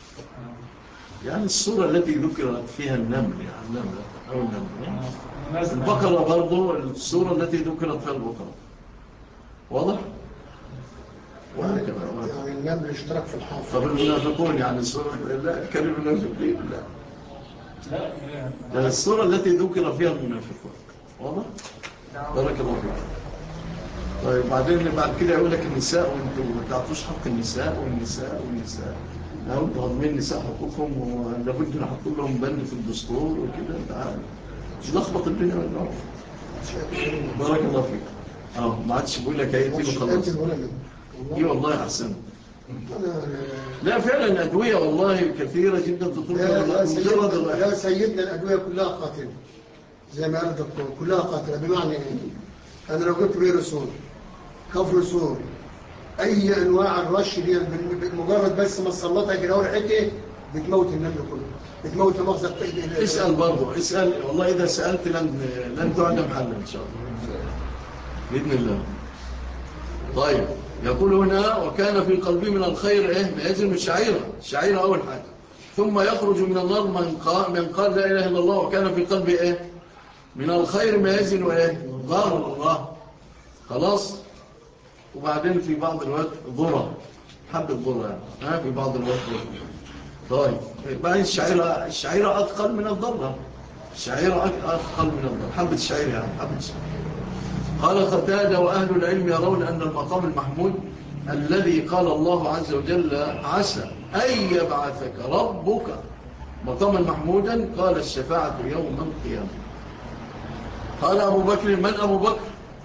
يعني الصورة التي ذكرت فيها النمل يعني النمل أو النمل. البقرة برضو الصورة التي ذكرت فيها البقرة. واضح؟ وهكذا يعني النمل اشترك في الحافظ. طب المنافقون يعني الصورة لا كلمة المنافقين لا لا يعني الصورة التي ذكر فيها المنافقون. واضح؟ بارك الله فيك. طيب بعدين بعد كده يقول لك النساء وانتوا ما تعطوش حق النساء والنساء والنساء أو تهضمين النساء حقوقهم ولابد نحط لهم بند في الدستور وكده. تعال لخبط الدنيا من الأول. بارك الله فيك. اه ما عادش بقول لك ايتي وخلاص. اي والله احسن. لا فعلا ادويه والله كثيره جدا تطلب مجرد لا سيدنا الادويه كلها قاتله زي ما قال الدكتور كلها قاتله. بمعنى ايه؟ انا لو جبت فيروسون كفرسون اي انواع الرش دي مجرد بس ما تصلتها كده وريحتها بتموت النمل كله بتموت مغزى. اسال برضه اسال والله اذا سالت لن لن تعلم حلا ان شاء الله باذن الله. طيب يقول هنا وكان في قلبي من الخير ايه ما يزن الشعيره. الشعيره اول حاجه. ثم يخرج من النار من قال من قال لا اله الا الله وكان في قلبي ايه من الخير ما يزن ايه ضره. خلاص. وبعدين في بعض الوقت ذره حبه ذره يعني ها في بعض الوقت ذره. طيب بعد الشعيره الشعيره اثقل من الذره. الشعيره اثقل من الذره حبه الشعيره يعني حبه الشعيره. قال قتادة وأهل العلم يرون أن المقام المحمود الذي قال الله عز وجل عسى أن يبعثك ربك مقاما محمودا قال الشفاعة يوم القيامة. قال أبو بكر من أبو بكر؟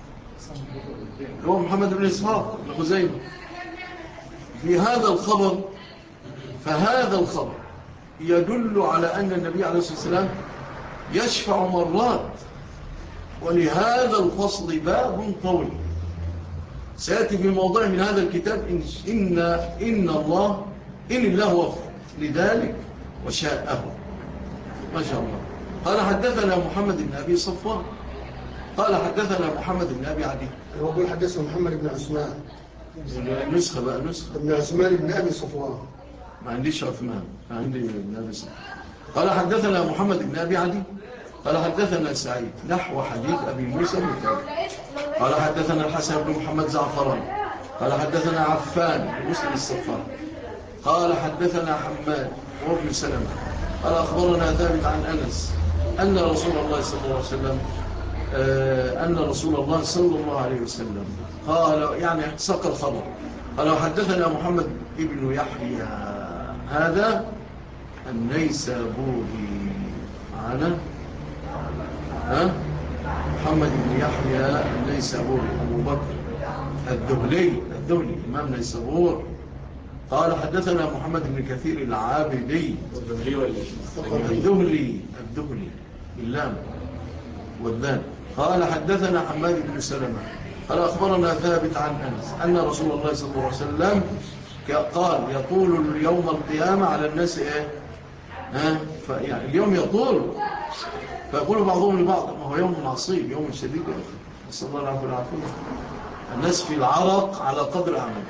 هو محمد بن إسحاق بن خزيمة. في هذا الخبر فهذا الخبر يدل على أن النبي عليه الصلاة والسلام يشفع مرات. ولهذا الفصل باب طويل سيأتي في موضوع من هذا الكتاب إن, إن, إن الله إن الله وفق لذلك وشاءه ما شاء الله. قال حدثنا محمد بن أبي صفوان قال حدثنا محمد بن أبي عدي. هو بيقول حدثنا محمد بن عثمان نسخة بقى نسخة بن عثمان بن أبي صفوان. ما عنديش عثمان ما عندي بن أبي صفوان. قال حدثنا محمد بن أبي عدي قال حدثنا سعيد نحو حديث أبي موسى بن قال حدثنا الحسن بن محمد زعفران قال حدثنا عفان بن مسلم الصفار قال حدثنا حماد وابن سلمة قال أخبرنا ثابت عن أنس أن رسول الله صلى الله عليه وسلم آه أن رسول الله صلى الله عليه وسلم قال يعني ساق الخبر قال حدثنا محمد ابن يحيى هذا النيسابوري معنا ها محمد بن يحيى النيسابوري أبو بكر الذهلي الذهلي إمام نيسابور. قال حدثنا محمد بن كثير العابدي والذهلي ولا الذهلي الذهلي اللام والذال. قال حدثنا حماد بن سلمة قال أخبرنا ثابت عن أنس أن رسول الله صلى الله عليه وسلم قال يطول يوم القيامة على الناس إيه؟ ها؟ يعني اليوم يطول فيقول بعضهم لبعض ما هو يوم عصيب يوم شديد نسأل الله العافية والعافية. الناس في العرق على قدر عمله،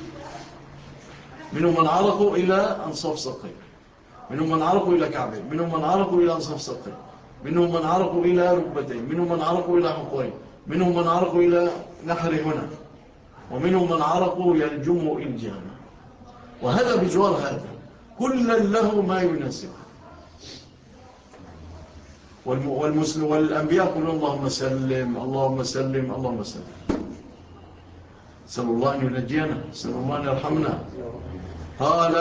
منهم من عرقوا إلى أنصاف ساقيه، منهم من عرقوا إلى كعبين، منهم من عرقوا إلى أنصاف ساقيه، منهم من عرقوا إلى ركبتين، منهم من عرقوا إلى حقوين، منهم من عرقوا إلى نحر هنا، ومنهم من عرقوا يلجموا إلجاما. وهذا بجوار هذا كلا له ما يناسبه. والمسلم والأنبياء يقولون اللهم سلم اللهم سلم اللهم سلم. سأل الله أن ينجينا، سأل الله أن يرحمنا. قال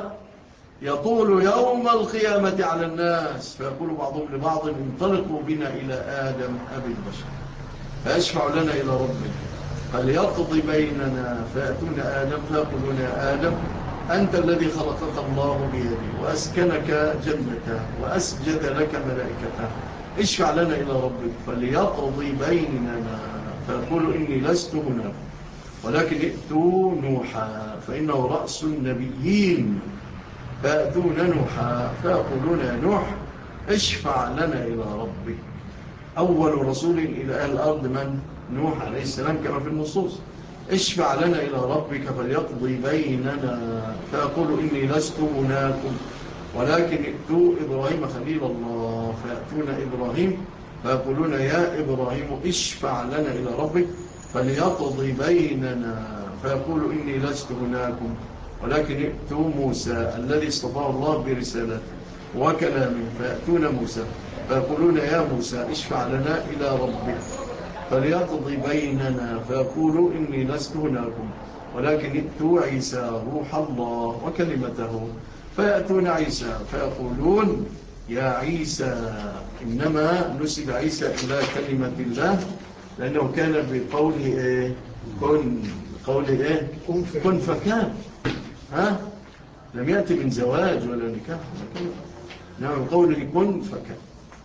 يطول يوم القيامة على الناس فيقول بعضهم لبعض انطلقوا بنا إلى آدم أبي البشر فيشفع لنا إلى ربنا فليقضي بيننا. فيأتون آدم فيقولون يا آدم أنت الذي خلقك الله بيده وأسكنك جنته وأسجد لك ملائكته اشفع لنا إلى ربك فليقضي بيننا. فيقول إني لست هناك ولكن ائتوا نوحا فإنه رأس النبيين. فيأتون نوحا فيقولون يا نوح اشفع لنا إلى ربك. أول رسول إلى أهل الأرض من؟ نوح عليه السلام كما في النصوص. اشفع لنا إلى ربك فليقضي بيننا. فيقول إني لست هناكم ولكن ائتوا إبراهيم خليل الله. فيأتون إبراهيم فيقولون يا إبراهيم اشفع لنا إلى ربك فليقضي بيننا. فيقول إني لست هناكم ولكن ائتوا موسى الذي اصطفاه الله برسالته وكلامه. فيأتون موسى فيقولون يا موسى اشفع لنا إلى ربك فليقضي بيننا. فيقول إني لست هناكم ولكن ائتوا عيسى روح الله وكلمته. فيأتون عيسى فيقولون يا عيسى إنما نسب عيسى إلى كلمة الله لأنه كان بقوله إيه؟ كن قوله إيه؟ كن فكان. ها؟ لم يأتي من زواج ولا نكاح نعم قوله كن فكان.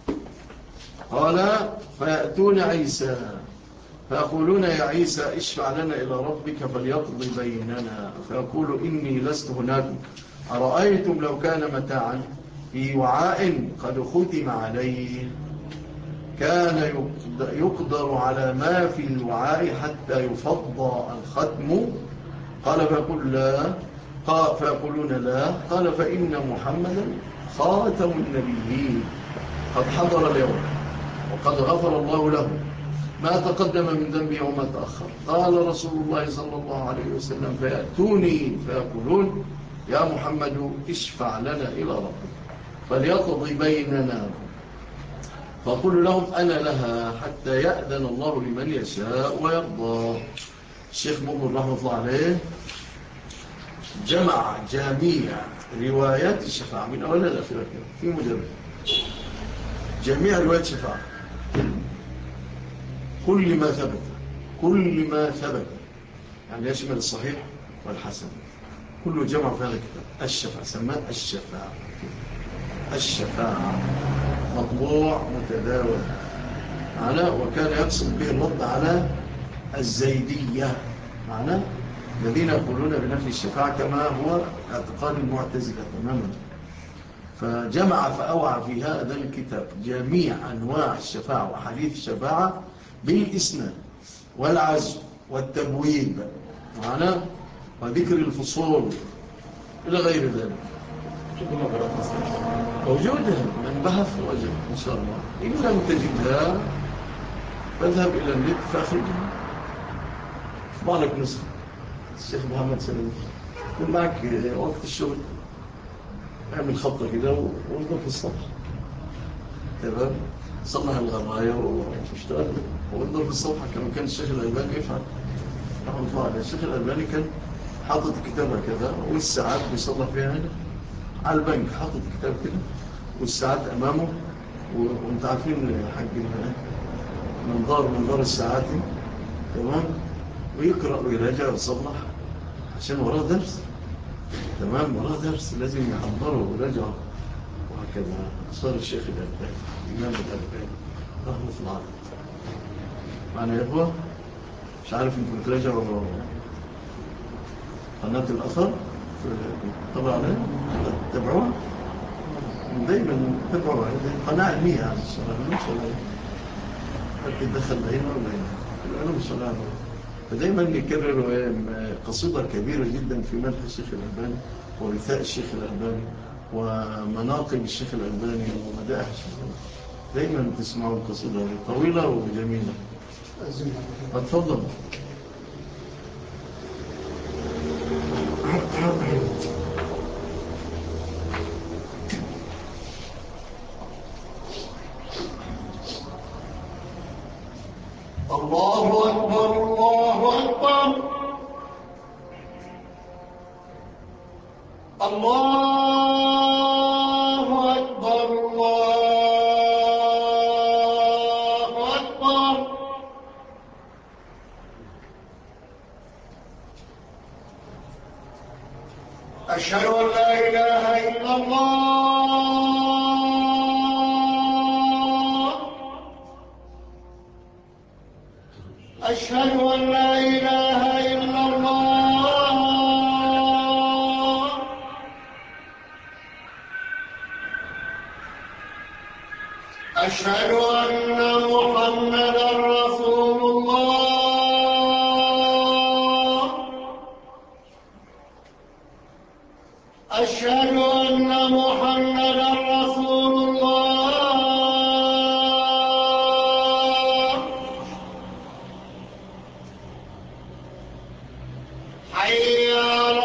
قال فيأتون عيسى فيقولون يا عيسى اشفع لنا إلى ربك فليقضي بيننا. فيقول إني لست هناك أرأيتم لو كان متاعا في وعاء قد ختم عليه كان يقدر على ما في الوعاء حتى يفضى الختم. قال فيقول لا قال فيقولون لا. قال فإن محمدا خاتم النبيين قد حضر اليوم وقد غفر الله له ما تقدم من ذنبه وما تأخر. قال رسول الله صلى الله عليه وسلم فيأتوني فيقولون يا محمد اشفع لنا إلى ربك فليقضي بيننا. فقل لهم أنا لها حتى يأذن الله لمن يشاء ويرضى. الشيخ مقبل رحمة الله عليه جمع جميع روايات الشفاعة من أولها الأخيرة في مجرد جميع روايات الشفاعة كل ما ثبت كل ما ثبت يعني يشمل الصحيح والحسن كله جمع في هذا الكتاب. الشفاعة سماه الشفاعة الشفاعة مطبوع متداول معنا. وكان يقصد به الرد على الزيدية معنا الذين يقولون بنفي الشفاعة كما هو اعتقاد المعتزلة تماما. فجمع فأوعى في هذا الكتاب جميع أنواع الشفاعة وحديث الشفاعة بالإسناد والعزم والتبويب معنا وذكر الفصول إلى غير ذلك. موجودة من بحث وجد إن شاء الله. إن لم تجدها فاذهب إلى النت فأخرجها طبع لك نسخة. الشيخ محمد سليم يكون معك وقت الشغل اعمل خطة كده وانظر في الصفحة تمام صلح الغراية واشتغل وانظر في الصفحة كما كان الشيخ الألباني يفعل رحمه الله عليه. الشيخ الألباني كان حاطط كتابة كذا والساعات بيصلح فيها هنا على البنك حاطط كتاب كده والساعات أمامه وانت عارفين حق منظار منظار الساعات تمام ويقرأ ويراجع ويصلح عشان وراه درس. تمام، وراه درس لازم يحضره ويراجعه. وهكذا صار الشيخ الألباني الإمام الألباني رحمة الله عليه. معنا يا إخوة؟ مش عارف انتم بتراجعوا قناة الأثر طبعا عليها تتابعوها دايما، تتابعوها قناة علمية يعني الصراحة مش علمية لكن دخل هنا ولا هنا العلوم الصراحة. فدايما يكرروا قصيدة كبيرة جدا في مدح الشيخ الألباني ورثاء الشيخ الألباني ومناقب الشيخ الألباني ومدائح الشيخ الألباني. دايما تسمعوا القصيدة طويلة وجميلة. اتفضل. الله أكبر الله أكبر الله أكبر الله أكبر أشهد أن لا إله إلا الله أشهد أن لا إله إلا الله أشهد أن محمدا رسول الله أشهد أن محمدا رسول الله حي على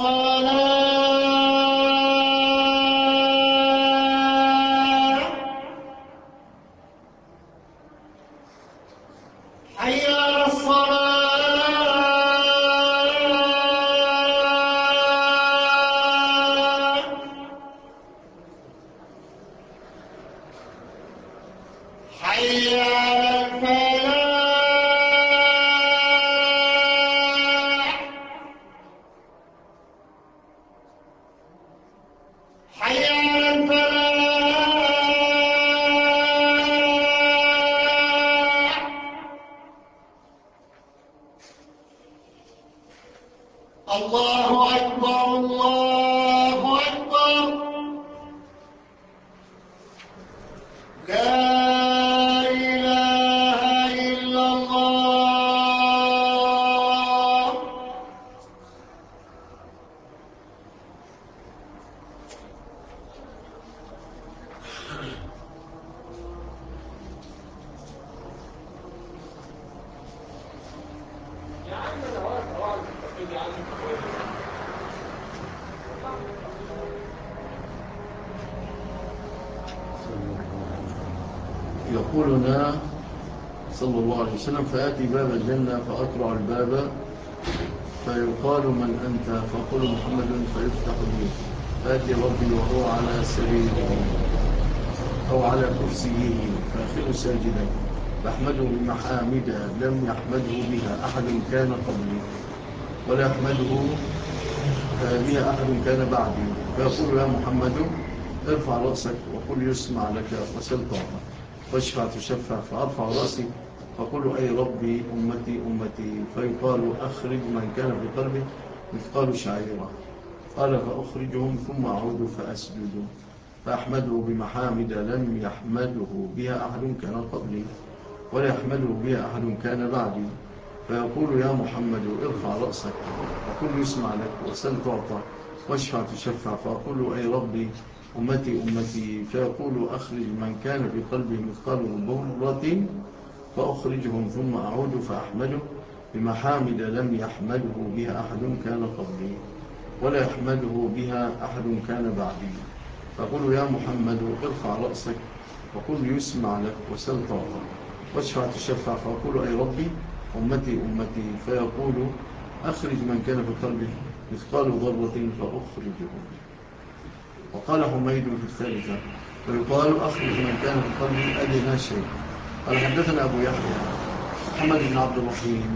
الصلاة حي على الصلاة حي على الفلاح حي على الفلاح الله أكبر الله أكبر لا إله إلا الله يقول لنا صلى الله عليه وسلم فآتي باب الجنة فأقرع الباب فيقال من أنت فأقول محمد فيفتح لي فآتي ربي وهو على سريره أو على كرسيه فأخذ ساجدا فأحمده بمحامد لم يحمده بها أحد كان قبلي ولا يحمده بها أحد كان بعدي فيقول يا محمد ارفع رأسك وقل يسمع لك وسل تعطى واشفع تشفع فأرفع رأسي فقل أي ربي أمتي أمتي فيقال أخرج من كان في قلبه مثقال شعيرة قال فأخرجهم ثم أعود فأسجد فأحمده بمحامد لم يحمده بها أحد كان قبلي ولا يحمده بها أحد كان بعدي فيقول يا محمد ارفع رأسك وقل يسمع لك وسل تعطى واشفع تشفع فأقول أي ربي أمتي أمتي فيقول أخرج من كان في قلبه مثقال ذرة فأخرجهم ثم أعود فأحمده بمحامد لم يحمده بها أحد كان قبلي ولا يحمده بها أحد كان بعدي فأقول يا محمد ارفع رأسك وقل يسمع لك وسل تعطى واشفع تشفع فأقول أي ربي أمتي أمتي فيقول أخرج من كان في قلبه مثقال ذرة فأخرجهم. وقال حميد في الثالثة ويقال أخرج من كان في قلبه أدنى شيء. قال حدثنا أبو يحيى محمد بن عبد الرحيم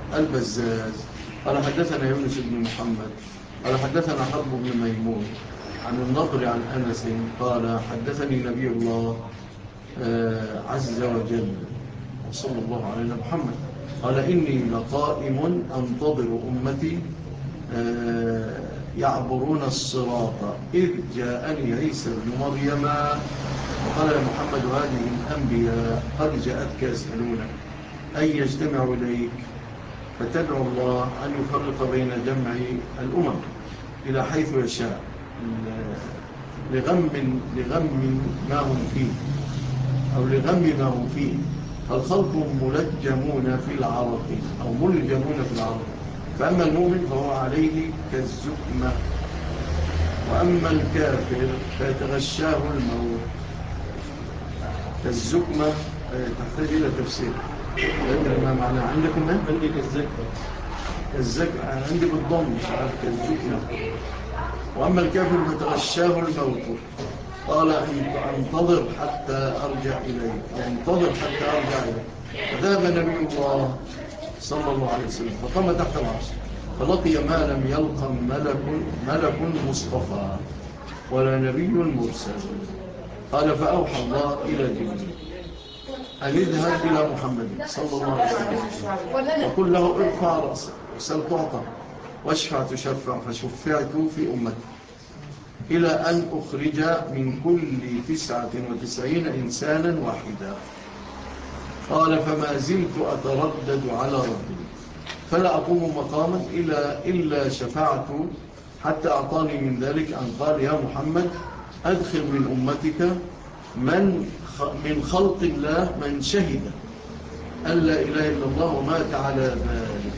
البزاز قال حدثنا يونس بن محمد قال حدثنا حرب بن ميمون عن النضر عن أنس قال حدثني نبي الله عز وجل وصلى الله على محمد قال إني لقائم أنتظر أمتي يعبرون الصراط إذ جاءني عيسى بن مريم وقال يا محمد هذه الأنبياء قد جاءتك يسألونك أن يجتمع إليك فتدعو الله أن يفرق بين جمع الأمم إلى حيث يشاء لغم, لغم ما هم فيه أو لغم ما هم فيه فالخلق ملجمون في العرق أو ملجمون في العرق فأما المؤمن فهو عليه كالزكمة وأما الكافر فيتغشاه الموت. كالزكمة تحتاج إلى تفسير ما معنى عندكم ما؟ عندي كالزكمة كالزكمة أنا عندي بالضم مش عارف كالزكمة. وأما الكافر فتغشاه الموت قال انتظر حتى أرجع إليه انتظر حتى أرجع إليه فذهب نبي الله صلى الله عليه وسلم فقام تحت العرش فلقي ما لم يلقى ملك ملك مصطفى ولا نبي مرسل قال فأوحى الله إلى جبريل أن اذهب إلى محمد صلى الله عليه وسلم وقل له ارفع رأسك وسل تعطى واشفع تشفع فشفعت في أمتي إلى أن أخرج من كل تسعة وتسعين إنسانا واحدا. قال فما زلت أتردد على ربي فلا أقوم مقاما إلا, إلا شفعت حتى أعطاني من ذلك أن قال يا محمد أدخل من أمتك من, من خلق الله من شهد أن لا إله إلا الله ومات على ذلك.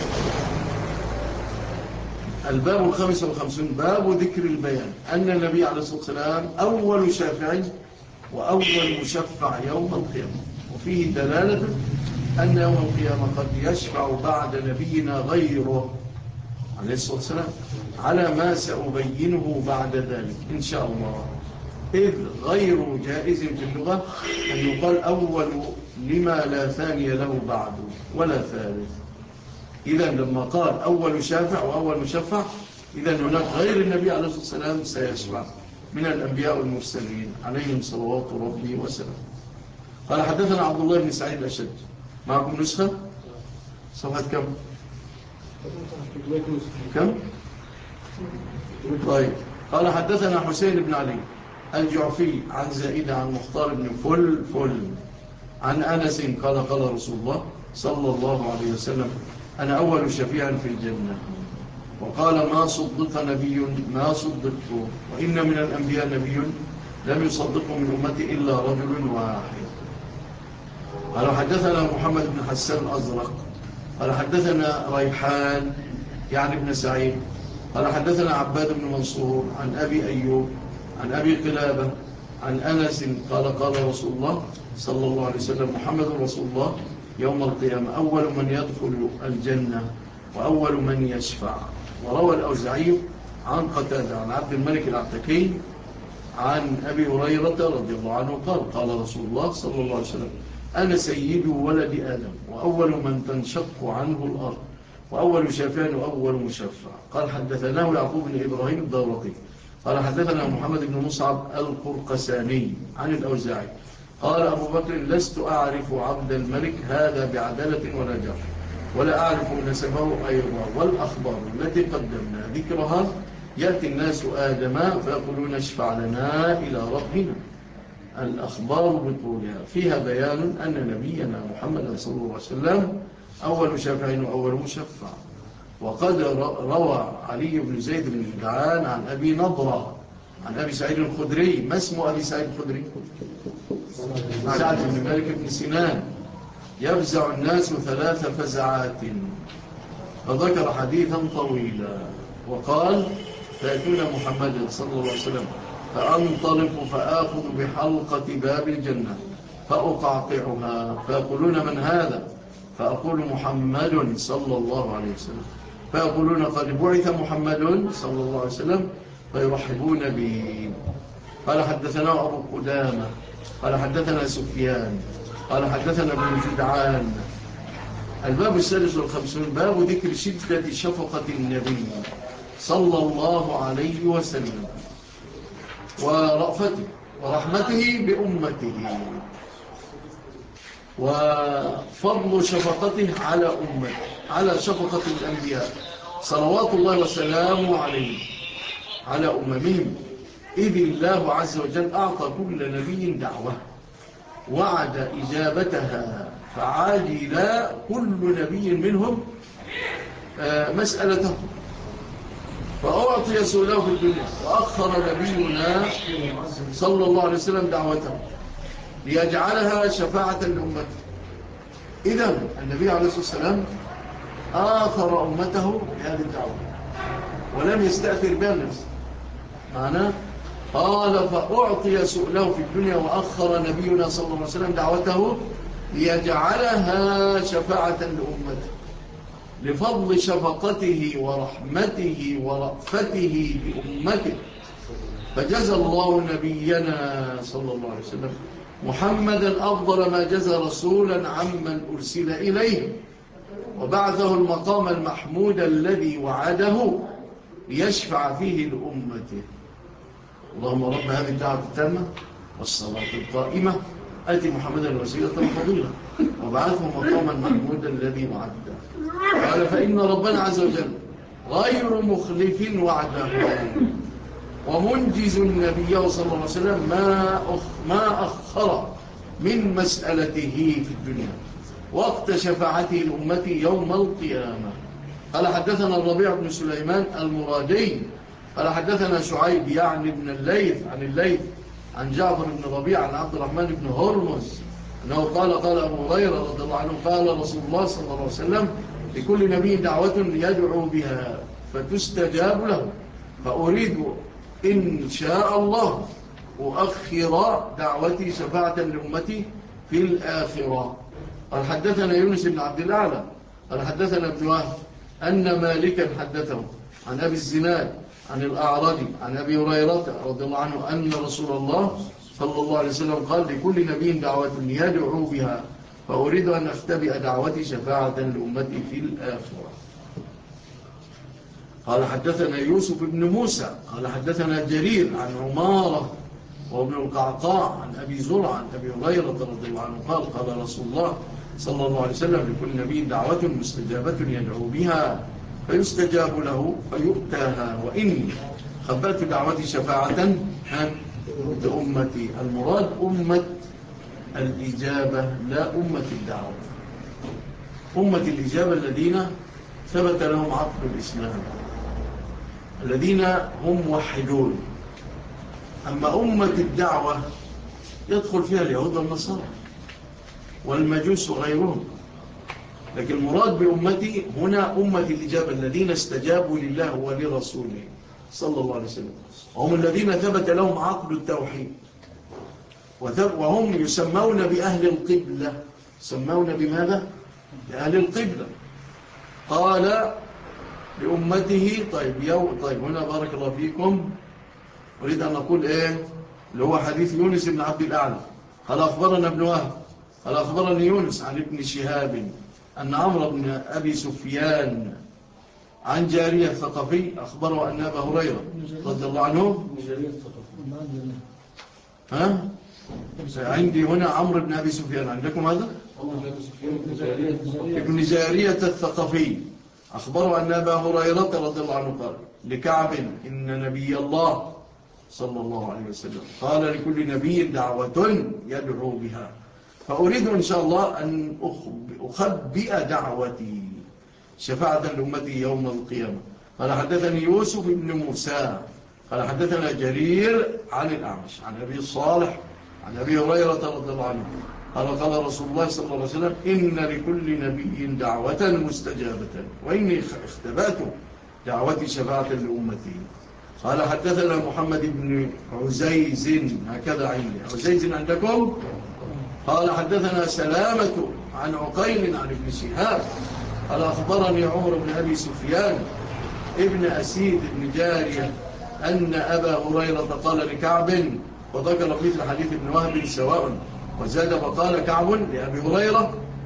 الباب الخامس والخمسون باب ذكر البيان أن النبي عليه الصلاة والسلام أول شافع وأول مشفع يوم القيامة وفيه دلالة أن يوم القيامة قد يشفع بعد نبينا غيره عليه الصلاة والسلام على ما سأبينه بعد ذلك إن شاء الله. إذ غير جائز في اللغة أن يقال أول لما لا ثاني له بعد ولا ثالث. إذا لما قال أول شافع وأول مشفع إذا هناك غير النبي عليه الصلاة والسلام سيشفع من الأنبياء والمرسلين عليهم صلوات ربي وسلام. قال حدثنا عبد الله بن سعيد الأشج معكم نسخة صفحة كم كم طيب. قال حدثنا حسين بن علي الجعفي عن زائدة عن مختار بن فل فل عن أنس قال قال رسول الله صلى الله عليه وسلم أنا أول شفيع في الجنة وقال ما صدق نبي ما صدقت وإن من الأنبياء نبي لم يصدقه من أمتي إلا رجل واحد. قال حدثنا محمد بن حسان الأزرق قال حدثنا ريحان يعني ابن سعيد قال حدثنا عباد بن منصور عن أبي أيوب عن أبي قلابة عن أنس قال قال رسول الله صلى الله عليه وسلم محمد رسول الله يوم القيامة أول من يدخل الجنة وأول من يشفع. وروى الأوزاعي عن قتادة عن عبد الملك العتكي عن أبي هريرة رضي الله عنه قال قال رسول الله صلى الله عليه وسلم أنا سيد ولد آدم وأول من تنشق عنه الأرض وأول شافع وأول مشفع. قال حدثناه يعقوب بن إبراهيم الدورقي قال حدثنا محمد بن مصعب القرقساني عن الأوزاعي قال أبو بكر لست أعرف عبد الملك هذا بعدالة ولا جرح ولا أعرف نسبه أيضا والأخبار التي قدمنا ذكرها يأتي الناس آدم فيقولون اشفع لنا إلى ربنا. الأخبار بطولها فيها بيان أن نبينا محمد صلى الله عليه وسلم أول شافع وأول مشفع. وقد روى علي بن زيد بن جدعان عن أبي نضرة عن أبي سعيد الخدري. ما اسم أبي سعيد الخدري؟ سعد بن مالك بن سنان يفزع الناس ثلاث فزعات فذكر حديثا طويلا وقال فيأتون محمد صلى الله عليه وسلم فأنطلق فآخذ بحلقة باب الجنة فأقعقعها فيقولون من هذا فأقول محمد صلى الله عليه وسلم فيقولون قد بعث محمد صلى الله عليه وسلم فيرحبون به. قال حدثنا أبو قدامة قال حدثنا سفيان قال حدثنا ابن جدعان الباب السادس والخمسون باب ذكر شدة شفقة النبي صلى الله عليه وسلم ورأفته ورحمته بأمته وفضل شفقته على أمته على شفقة الأنبياء صلوات الله وسلامه عليه على أممهم، إذ الله عز وجل أعطى كل نبي دعوة وعد إجابتها فعاجل كل نبي منهم مسألته، فأعطي سؤاله في الدنيا وأخر نبينا صلى الله عليه وسلم دعوته ليجعلها شفاعة لأمته. إذن النبي عليه الصلاة والسلام آخر أمته بهذه الدعوة ولم يستأثر بها نفسه. معناه قال فأعطي سؤاله في الدنيا وأخر نبينا صلى الله عليه وسلم دعوته ليجعلها شفاعة لأمته لفضل شفقته ورحمته ورأفته بأمته. فجزى الله نبينا صلى الله عليه وسلم محمدا أفضل ما جزى رسولا عمن أرسل إليه وبعثه المقام المحمود الذي وعده ليشفع فيه لأمته. اللهم رب هذه الدعوة التامة والصلاة القائمة آتي محمدا الوسيلة والفضيلة وبعثه مقاما محمودا الذي وعده. قال فإن ربنا عز وجل غير مخلف وعده ومنجز النبي صلى الله عليه وسلم ما ما أخر من مسألته في الدنيا وقت شفاعته لأمته يوم القيامة. قال حدثنا الربيع بن سليمان المرادي قال حدثنا شعيب يعني بن الليث عن الليث عن جعفر بن ربيع عن عبد الرحمن بن هرمز أنه قال قال أبو هريرة رضي الله عنه قال رسول الله صلى الله عليه وسلم لكل نبي دعوة يدعو بها فتستجاب له فأريد إن شاء الله أؤخر دعوتي شفاعة لأمتي في الآخرة. قال حدثنا يونس بن عبد الأعلى قال حدثنا ابن وهب أن مالكا حدثه عن أبي الزناد عن الأعرج عن أبي هريرة رضي الله عنه أن رسول الله صلى الله عليه وسلم قال لكل نبي دعوة يدعو بها فأريد أن أختبئ دعوتي شفاعة لأمتي في الآخرة. قال حدثنا يوسف بن موسى قال حدثنا جرير عن عمارة وابن القعقاع عن أبي زرع عن أبي هريرة رضي الله عنه قال قال رسول الله صلى الله عليه وسلم لكل نبي دعوة مستجابة يدعو بها فيستجاب له فيؤتاها وإني خبأت دعوتي شفاعة لأمتي. المراد أمة الإجابة لا أمة الدعوة. أمة الإجابة الذين ثبت لهم عقد الإسلام الذين هم موحدون. أما أمة الدعوة يدخل فيها اليهود والنصارى والمجوس وغيرهم، لكن المراد بأمتي هنا أمة الإجابة الذين استجابوا لله ولرسوله صلى الله عليه وسلم وهم الذين ثبت لهم عقد التوحيد وهم يسمون بأهل القبلة. يسمون بماذا؟ بأهل القبلة. قال لأمته طيب يو طيب هنا بارك الله فيكم أريد أن أقول إيه اللي هو حديث يونس بن عبد الأعلى قال أخبرنا ابن وهب قال أخبرني يونس عن ابن شهاب أن عمرو بن أبي سفيان عن جارية الثقفي أخبره أن أبا هريرة رضي الله عنه ها عندي هنا عمرو بن أبي سفيان عندكم هذا ابن جارية الثقفي أخبره أن أبا هريرة رضي الله عنه قال لكعب إن نبي الله صلى الله عليه وسلم قال لكل نبي دعوة يدعو بها فأريد إن شاء الله أن أخبئ دعوتي شفاعة لأمتي يوم القيامة. قال حدثني يوسف بن موسى قال حدثنا جرير عن الأعمش عن أبي الصالح عن أبي هريرة رضي الله عنه قال قال رسول الله صلى الله عليه وسلم إن لكل نبي دعوة مستجابة وإني اختبأت دعوتي شفاعة لأمتي. قال حدثنا محمد بن عزيز هكذا عندي عزيز عندكم قال حدثنا سلامة عن عقيل عن ابن شهاب قال أخبرني عمر بن أبي سفيان ابن أسيد بن جارية أن أبا هريرة قال لكعب وذكر مثل حديث ابن وهب سواء وزاد فقال كعب لأبي هريرة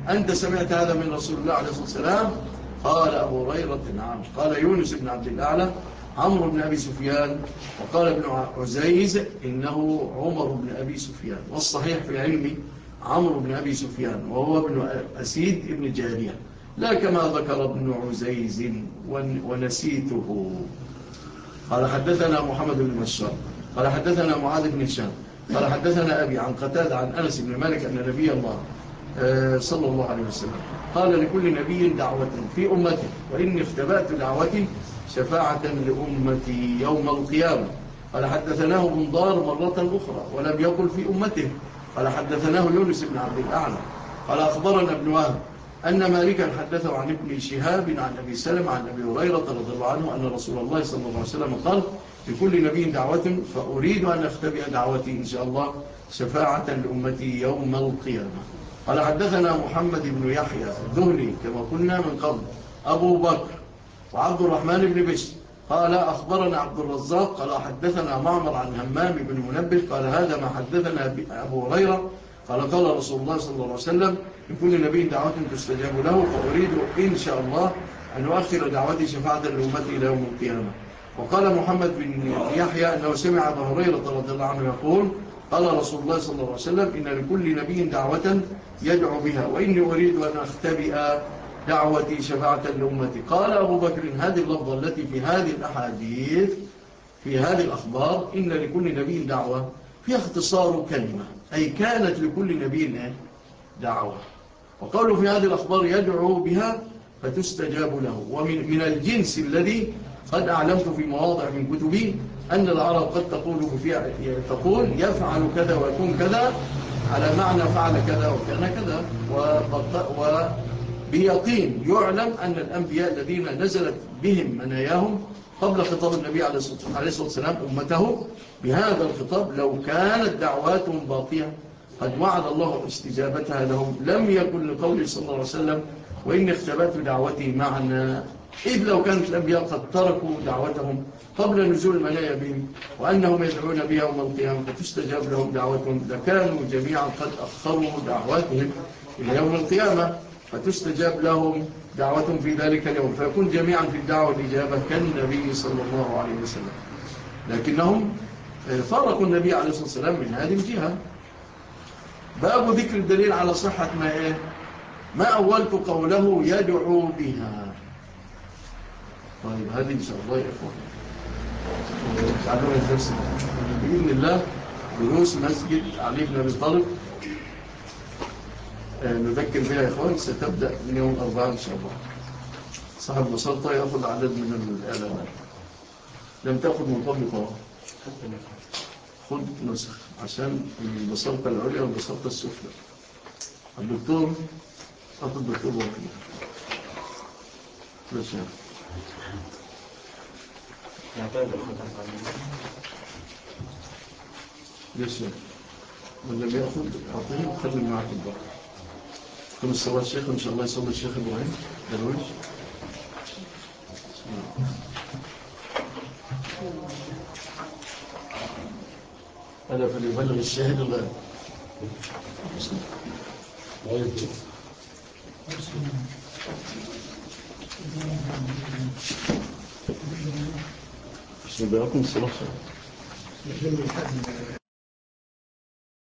أنت سمعت هذا من رسول الله عليه الصلاة والسلام؟ قال أبو هريرة نعم. قال يونس بن عبد الأعلى عمرو بن أبي سفيان. وقال ابن عزيز إنه عمر بن أبي سفيان. والصحيح في علمي عمرو بن أبي سفيان وهو ابن أسيد ابن جارية، لا كما ذكر ابن عزيز ونسيته. قال حدثنا محمد بن بشار قال حدثنا معاذ بن هشام قال حدثنا أبي عن قتادة عن أنس بن مالك أن نبي الله صلى الله عليه وسلم قال لكل نبي دعوة في أمته وإني اختبأت دعوتي شفاعة لأمتي يوم القيامة. قال حدثناه بندار مرة أخرى ولم يقل في أمته. قال حدثناه يونس بن عبد الأعلى قال أخبرنا ابن وهب أن مالكا حدثه عن ابن شهاب عن أبي سلمة عن أبي هريرة رضي الله عنه أن رسول الله صلى الله عليه وسلم قال لكل نبي دعوة فأريد أن أختبئ دعوتي إن شاء الله شفاعة لأمتي يوم القيامة. قال حدثنا محمد بن يحيى الذهلي كما قلنا من قبل أبو بكر وعبد الرحمن بن بشر قال أخبرنا عبد الرزاق قال حدثنا معمر عن همام بن منبه قال هذا ما حدثنا أبو هريرة قال قال رسول الله صلى الله عليه وسلم لكل نبي دعوة تستجاب له فأريد إن شاء الله أن أؤخر دعوتي شفاعة لأمتي إلى يوم القيامة. وقال محمد بن يحيى أنه سمع أبو هريرة رضي الله عنه يقول قال رسول الله صلى الله عليه وسلم إن لكل نبي دعوة يدعو بها وإني أريد أن أختبئ دعوتي شفاعة لأمتي. قال أبو بكر هذه اللفظة التي في هذه الأحاديث في هذه الأخبار إن لكل نبي دعوة فيها اختصار كلمة أي كانت لكل نبي دعوة. وقالوا في هذه الأخبار يدعو بها فتستجاب له. ومن من الجنس الذي قد أعلمت في مواضع من كتبي أن العرب قد تقول تقول يفعل كذا ويكون كذا على معنى فعل كذا وكان كذا. وبيقين يعلم أن الأنبياء الذين نزلت بهم مناياهم قبل خطاب النبي عليه الصلاة والسلام أمته بهذا الخطاب لو كانت دعواتهم باقية قد وعد الله استجابتها لهم لم يكن لقوله صلى الله عليه وسلم وإن اختبأت دعوتي معنا، إذ لو كانت الأنبياء قد تركوا دعوتهم قبل نزول المنايا بهم وأنهم يدعون بها يوم القيامة فتستجاب لهم دعوتهم لكانوا جميعا قد أخروا دعواتهم إلى يوم القيامة فتستجاب لهم دعوتهم في ذلك اليوم فيكون جميعا في الدعوة والإجابة كالنبي صلى الله عليه وسلم. لكنهم فارقوا النبي عليه الصلاة والسلام من هذه الجهة. باب ذكر الدليل على صحة ما إيه ما أولت قوله يدعو بها. طيب هذه إن شاء الله يا إخوان تعالوا الدرس بإذن الله دروس مسجد علي بن أبي طالب نذكر بها يا إخوان ستبدأ من يوم الأربعاء إن شاء الله. صاحب بساطة يأخذ عدد من الإعلانات لم تأخذ مطبقة خذ نسخ عشان البساطة العليا والبساطة السفلى. الدكتور أخذ الدكتور وكيل لا شيء لا شيء واللي بيأخذ أعطيه خلي معك البقى. كم الصلاة الشيخ إن شاء الله يصلي الشيخ إبراهيم درويش. هذا فليبلغ الشاهد الله. بسم الله الرحمن الرحيم.